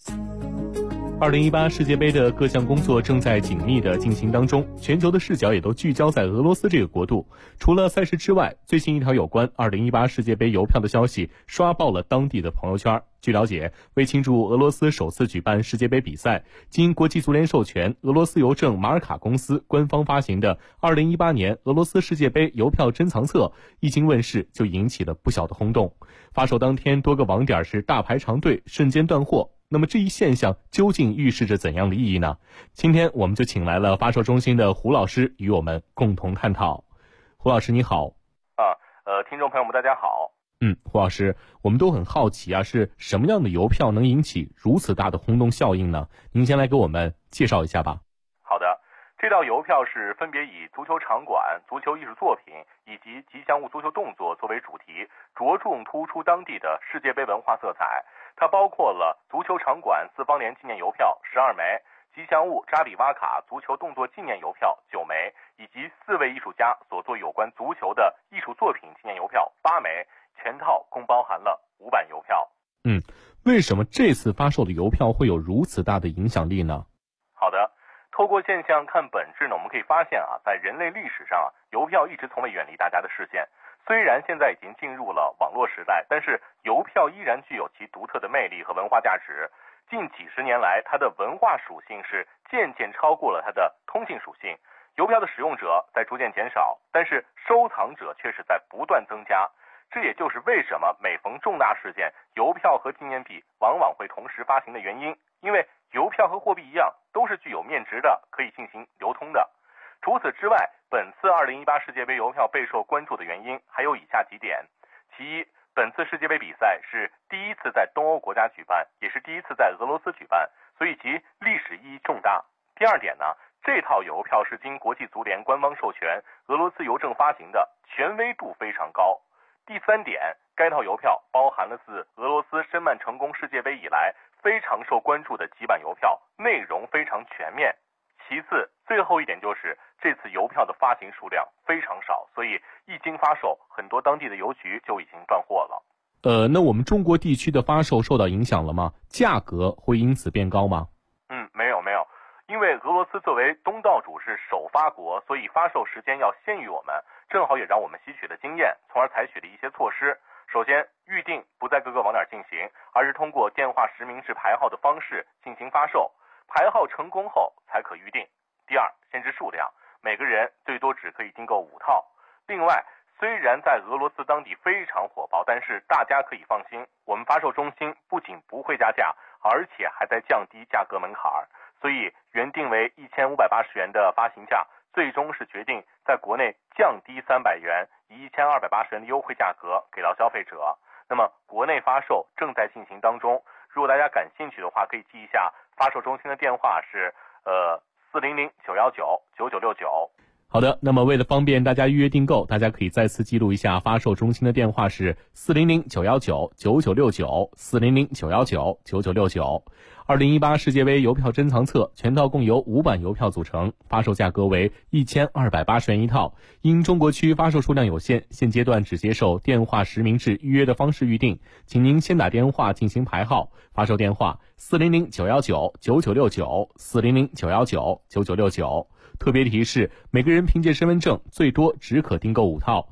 2018世界杯的各项工作正在紧密地进行当中，全球的视角也都聚焦在俄罗斯这个国度。除了赛事之外，最新一条有关2018世界杯邮票的消息刷爆了当地的朋友圈。据了解，为庆祝俄罗斯首次举办世界杯比赛，经国际足联授权，俄罗斯邮政马尔卡公司官方发行的2018年俄罗斯世界杯邮票珍藏册一经问世就引起了不小的轰动。发售当天，多个网点是大排长队，瞬间断货。那么这一现象究竟预示着怎样的意义呢？今天我们就请来了发售中心的胡老师与我们共同探讨。胡老师你好。 听众朋友们大家好。 胡老师，我们都很好奇是什么样的邮票能引起如此大的轰动效应呢？您先来给我们介绍一下吧。 好的，这道邮票是分别以足球场馆、足球艺术作品以及吉祥物足球动作作为主题，着重突出当地的世界杯文化色彩。它包括了足球场馆四方联纪念邮票12枚，吉祥物扎里瓦卡足球动作纪念邮票9枚，以及4位艺术家所做有关足球的艺术作品纪念邮票8枚，全套共包含了5版邮票。 为什么这次发售的邮票会有如此大的影响力呢？ 好的，透过现象看本质呢，我们可以发现在人类历史上邮票一直从未远离大家的视线。虽然现在已经进入了网络时代，但是邮票依然具有其独特的魅力和文化价值。近几十年来，它的文化属性是渐渐超过了它的通信属性。邮票的使用者在逐渐减少，但是收藏者却是在不断增加。这也就是为什么每逢重大事件，邮票和纪念币往往会同时发行的原因。因为邮票和货币一样，都是具有面值的，可以进行流通的。除此之外，本次2018世界杯邮票备受关注的原因还有以下几点。其一，本次世界杯比赛是第一次在东欧国家举办，也是第一次在俄罗斯举办，所以其历史意义重大。第二点呢，这套邮票是经国际足联官方授权，俄罗斯邮政发行的，权威度非常高。第三点，该套邮票包含了自俄罗斯申办成功世界杯以来非常受关注的几版邮票，内容非常全面。其次，最后一点就是这次邮票的发行数量非常少，所以一经发售，很多当地的邮局就已经断货了。 那我们中国地区的发售受到影响了吗？价格会因此变高吗？ 没有，因为俄罗斯作为东道主是首发国，所以发售时间要先于我们，正好也让我们吸取了经验，从而采取了一些措施。首先，预定不在各个网点进行，而是通过电话实名制排号的方式进行发售。排号成功后才可预定。第二，限制数量，每个人最多只可以订购5套。另外，虽然在俄罗斯当地非常火爆，但是大家可以放心，我们发售中心不仅不会加价，而且还在降低价格门槛。所以原定为1580元的发行价，最终是决定在国内降低300元，以1280元的优惠价格给到消费者。那么国内发售正在进行当中，如果大家感兴趣的话，可以记一下发售中心的电话是400-919-9969。 好的，那么为了方便大家预约订购，大家可以再次记录一下发售中心的电话是400-919-9969，400-919-9969。 2018世界杯邮票珍藏册全套共由5版邮票组成，发售价格为1280元一套。因中国区发售数量有限，现阶段只接受电话实名制预约的方式预订，请您先打电话进行排号，发售电话400-919-9969，400-919-9969。特别提示，每个人凭借身份证最多只可订购5套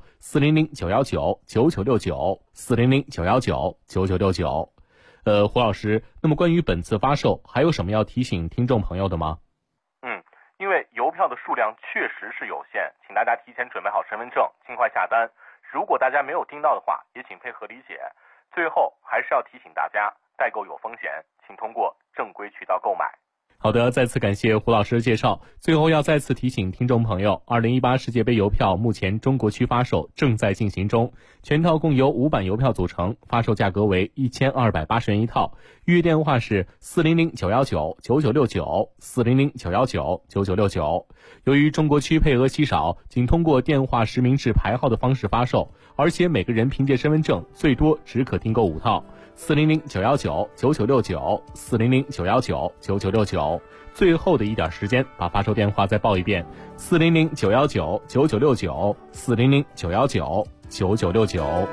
，400-919-9969，400-919-9969。胡老师，那么关于本次发售，还有什么要提醒听众朋友的吗？ 因为邮票的数量确实是有限，请大家提前准备好身份证，尽快下单。如果大家没有订到的话，也请配合理解。最后还是要提醒大家，代购有风险，请通过正规渠道购买。 好的，再次感谢胡老师的介绍。最后要再次提醒听众朋友，2018世界杯邮票目前中国区发售正在进行中，全套共由5版邮票组成，发售价格为1280元一套，预约电话是400-919-9969，400-919-9969。由于中国区配额稀少，仅通过电话实名制排号的方式发售，而且每个人凭借身份证最多只可订购5套，400-919-9969，400-919-9969。最后的一点时间，把发售电话再报一遍：400-919-9969，400-919-9969。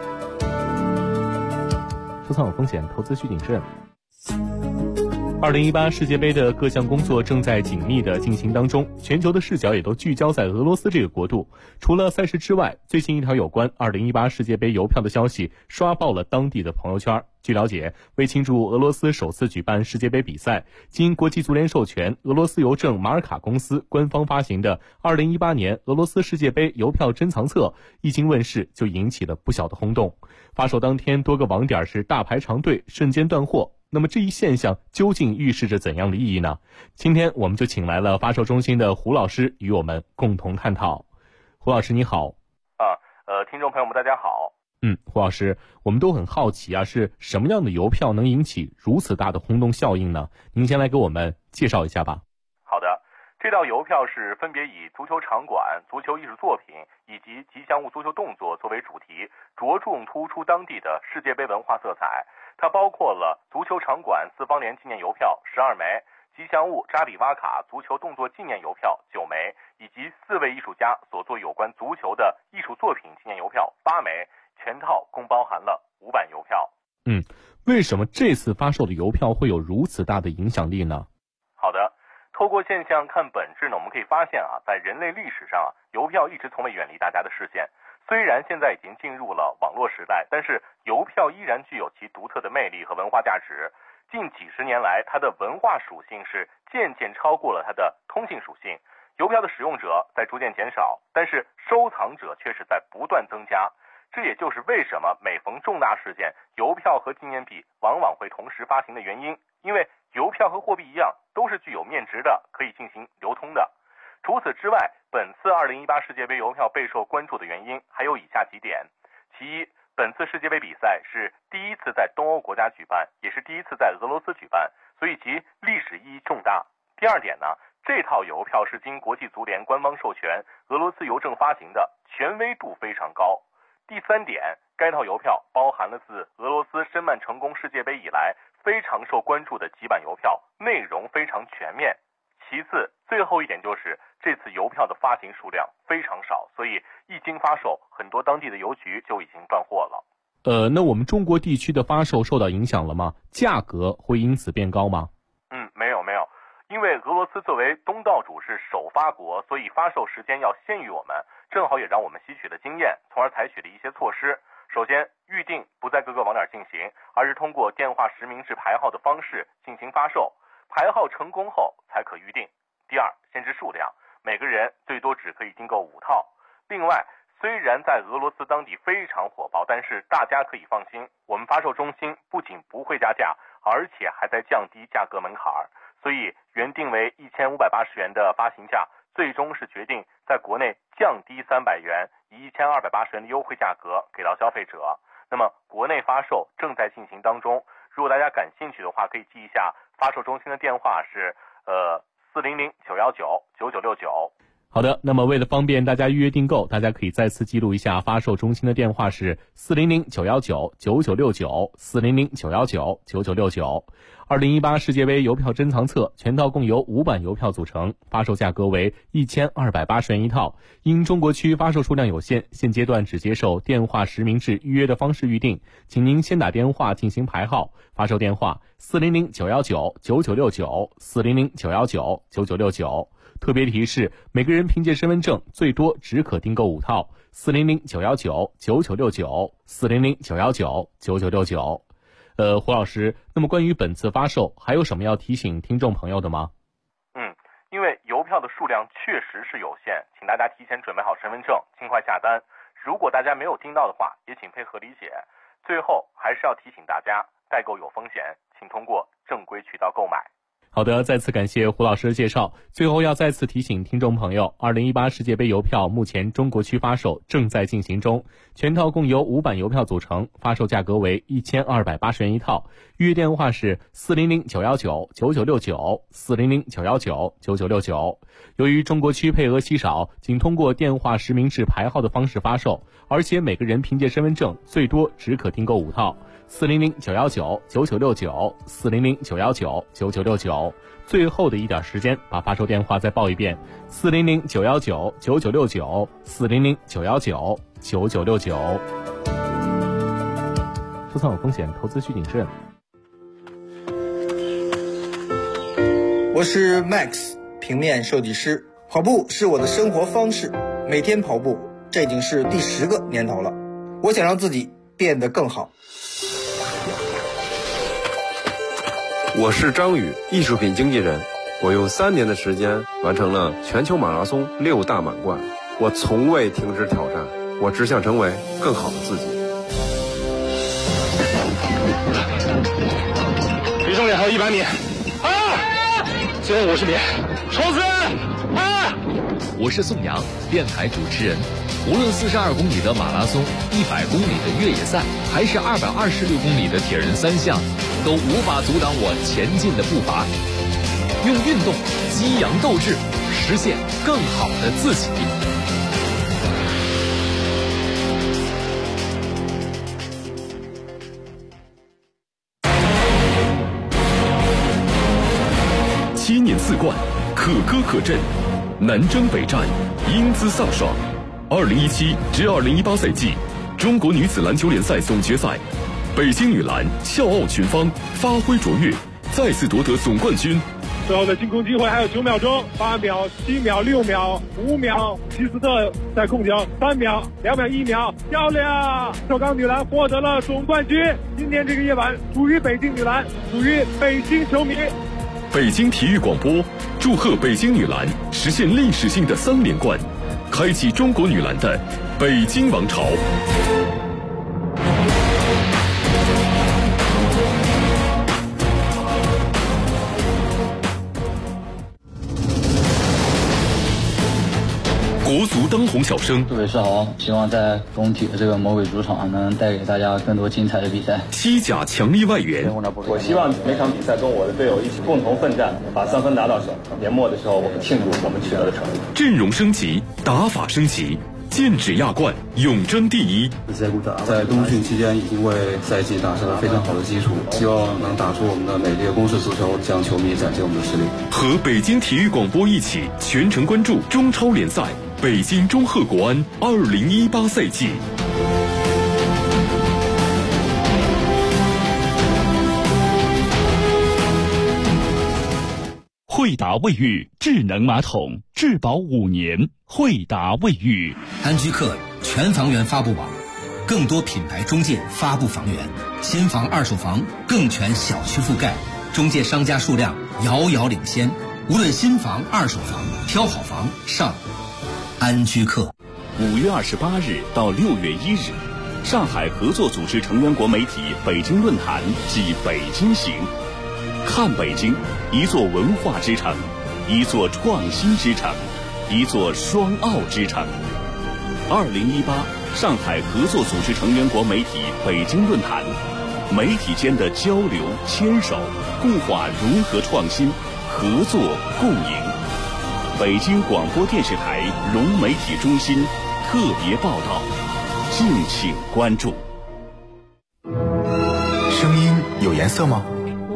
收藏有风险，投资需谨慎。2018世界杯的各项工作正在紧密的进行当中，全球的视角也都聚焦在俄罗斯这个国度。除了赛事之外，最近一条有关2018世界杯邮票的消息刷爆了当地的朋友圈。据了解，为庆祝俄罗斯首次举办世界杯比赛，经国际足联授权，俄罗斯邮政马尔卡公司官方发行的2018年俄罗斯世界杯邮票珍藏册一经问世，就引起了不小的轰动。发售当天，多个网点是大排长队，瞬间断货。那么这一现象究竟预示着怎样的意义呢？今天我们就请来了发售中心的胡老师与我们共同探讨。胡老师你好。 听众朋友们大家好。 胡老师，我们都很好奇啊，是什么样的邮票能引起如此大的轰动效应呢？您先来给我们介绍一下吧。 好的，这套邮票是分别以足球场馆、足球艺术作品以及吉祥物足球动作作为主题，着重突出当地的世界杯文化色彩。它包括了足球场馆4方联纪念邮票12枚，吉祥物扎比瓦卡足球动作纪念邮票9枚，以及4位艺术家所做有关足球的艺术作品纪念邮票8枚，全套共包含了5版邮票。 为什么这次发售的邮票会有如此大的影响力呢？ 好的，透过现象看本质呢，我们可以发现在人类历史上邮票一直从未远离大家的视线。虽然现在已经进入了网络时代，但是邮票依然具有其独特的魅力和文化价值。近几十年来，它的文化属性是渐渐超过了它的通信属性。邮票的使用者在逐渐减少，但是收藏者却是在不断增加。这也就是为什么每逢重大事件，邮票和纪念币往往会同时发行的原因。因为邮票和货币一样，都是具有面值的，可以进行流通的。除此之外，本次2018世界杯邮票备受关注的原因还有以下几点。其一，本次世界杯比赛是第一次在东欧国家举办，也是第一次在俄罗斯举办，所以其历史意义重大。第二点呢，这套邮票是经国际足联官方授权，俄罗斯邮政发行的，权威度非常高。第三点，该套邮票包含了自俄罗斯申办成功世界杯以来非常受关注的几版邮票，内容非常全面。其次，最后一点就是这次邮票的发行数量非常少，所以一经发售，很多当地的邮局就已经断货了。 那我们中国地区的发售受到影响了吗？价格会因此变高吗？ 没有，因为俄罗斯作为东道主是首发国，所以发售时间要先于我们，正好也让我们吸取了经验，从而采取了一些措施。首先，预订不在各个网点进行，而是通过电话实名制排号的方式进行发售，排号成功后才可预订。第二，限制数量，每个人最多只可以订购5套。另外，虽然在俄罗斯当地非常火爆，但是大家可以放心，我们发售中心不仅不会加价，而且还在降低价格门槛，所以原定为1580元的发行价，最终是决定在国内降低300元，以1280元的优惠价格给到消费者。那么国内发售正在进行当中，如果大家感兴趣的话，可以记一下发售中心的电话是400-919-9969。 好的，那么为了方便大家预约订购，大家可以再次记录一下发售中心的电话是400-919-9969，400-919-9969。2018世界杯邮票珍藏册全套共由5版邮票组成，发售价格为1280元一套。因中国区发售数量有限，现阶段只接受电话实名制预约的方式预订，请您先打电话进行排号。发售电话400-919-9969，400-919-9969。特别提示，每个人凭借身份证最多只可订购5套。400-919-9969，400-919-9969。胡老师，那么关于本次发售还有什么要提醒听众朋友的吗？ 因为邮票的数量确实是有限，请大家提前准备好身份证，尽快下单。如果大家没有订到的话，也请配合理解。最后还是要提醒大家，代购有风险，请通过正规渠道购买。 好的，再次感谢胡老师的介绍。最后要再次提醒听众朋友，2018世界杯邮票目前中国区发售正在进行中，全套共由5版邮票组成，发售价格为1280元一套。预约电话是400-919-9969，400-919-9969。由于中国区配额稀少，仅通过电话实名制排号的方式发售，而且每个人凭借身份证最多只可订购5套。400-919-9969，400-919-9969。最后的一点时间，把发售电话再报一遍：400-919-9969，400-919-9969。收藏有风险，投资需谨慎。 我是 Max， 平面设计师。跑步是我的生活方式，每天跑步，这已经是第10个年头了。我想让自己变得更好。 我是张宇，艺术品经纪人。我用3年的时间完成了全球马拉松6大满贯。我从未停止挑战，我只想成为更好的自己。 离终点还有100米，最后50米，冲刺！ 我是宋阳，电台主持人。无论42公里的马拉松、100公里的越野赛，还是226公里的铁人3项，都无法阻挡我前进的步伐。用运动激扬斗志，实现更好的自己。 7年4冠，可歌可阵，南征北战，英姿飒爽。2017至2018赛季中国女子篮球联赛总决赛，北京女篮笑傲群芳，发挥卓越，再次夺得总冠军。 最后的进攻机会还有9秒钟，8秒、7秒、6秒、5秒，希斯特在控球，3秒、2秒、1秒，漂亮！首钢女篮获得了总冠军。今天这个夜晚属于北京女篮，属于北京球迷。 北京体育广播祝贺北京女篮实现历史性的3连冠，开启中国女篮的北京王朝。国足当红小生， 各位是好，希望在工体的这个魔鬼主场能带给大家更多精彩的比赛。 西甲强力外援， 我希望每场比赛跟我的队友一起共同奋战，把3分拿到手。年末的时候，我们庆祝我们取得的成绩。 阵容升级，打法升级，剑指亚冠，永争第一。 在冬训期间已经为赛季打下了非常好的基础，希望能打出我们的美丽的攻势足球，向球迷展现我们的实力。 和北京体育广播一起全程关注中超联赛北京中赫国安2018赛季。 惠达卫浴智能马桶，质保5年。惠达卫浴。 安居客全房源发布网，更多品牌中介发布房源，新房二手房更全小区覆盖，中介商家数量遥遥领先。无论新房二手房，挑好房上安居客。 5月28日到6月1日，上海合作组织成员国媒体北京论坛暨北京行。看北京，一座文化之城，一座创新之城，一座双奥之城。2018上海合作组织成员国媒体北京论坛，媒体间的交流、牵手、固化融合创新，合作共赢。 北京广播电视台融媒体中心特别报道，敬请关注。 声音有颜色吗？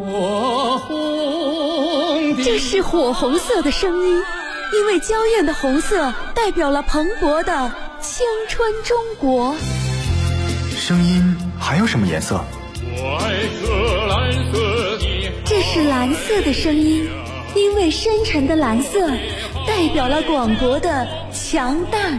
这是火红色的声音，因为娇艳的红色代表了蓬勃的青春中国。 声音还有什么颜色？ 这是蓝色的声音，因为深沉的蓝色代表了广博的强大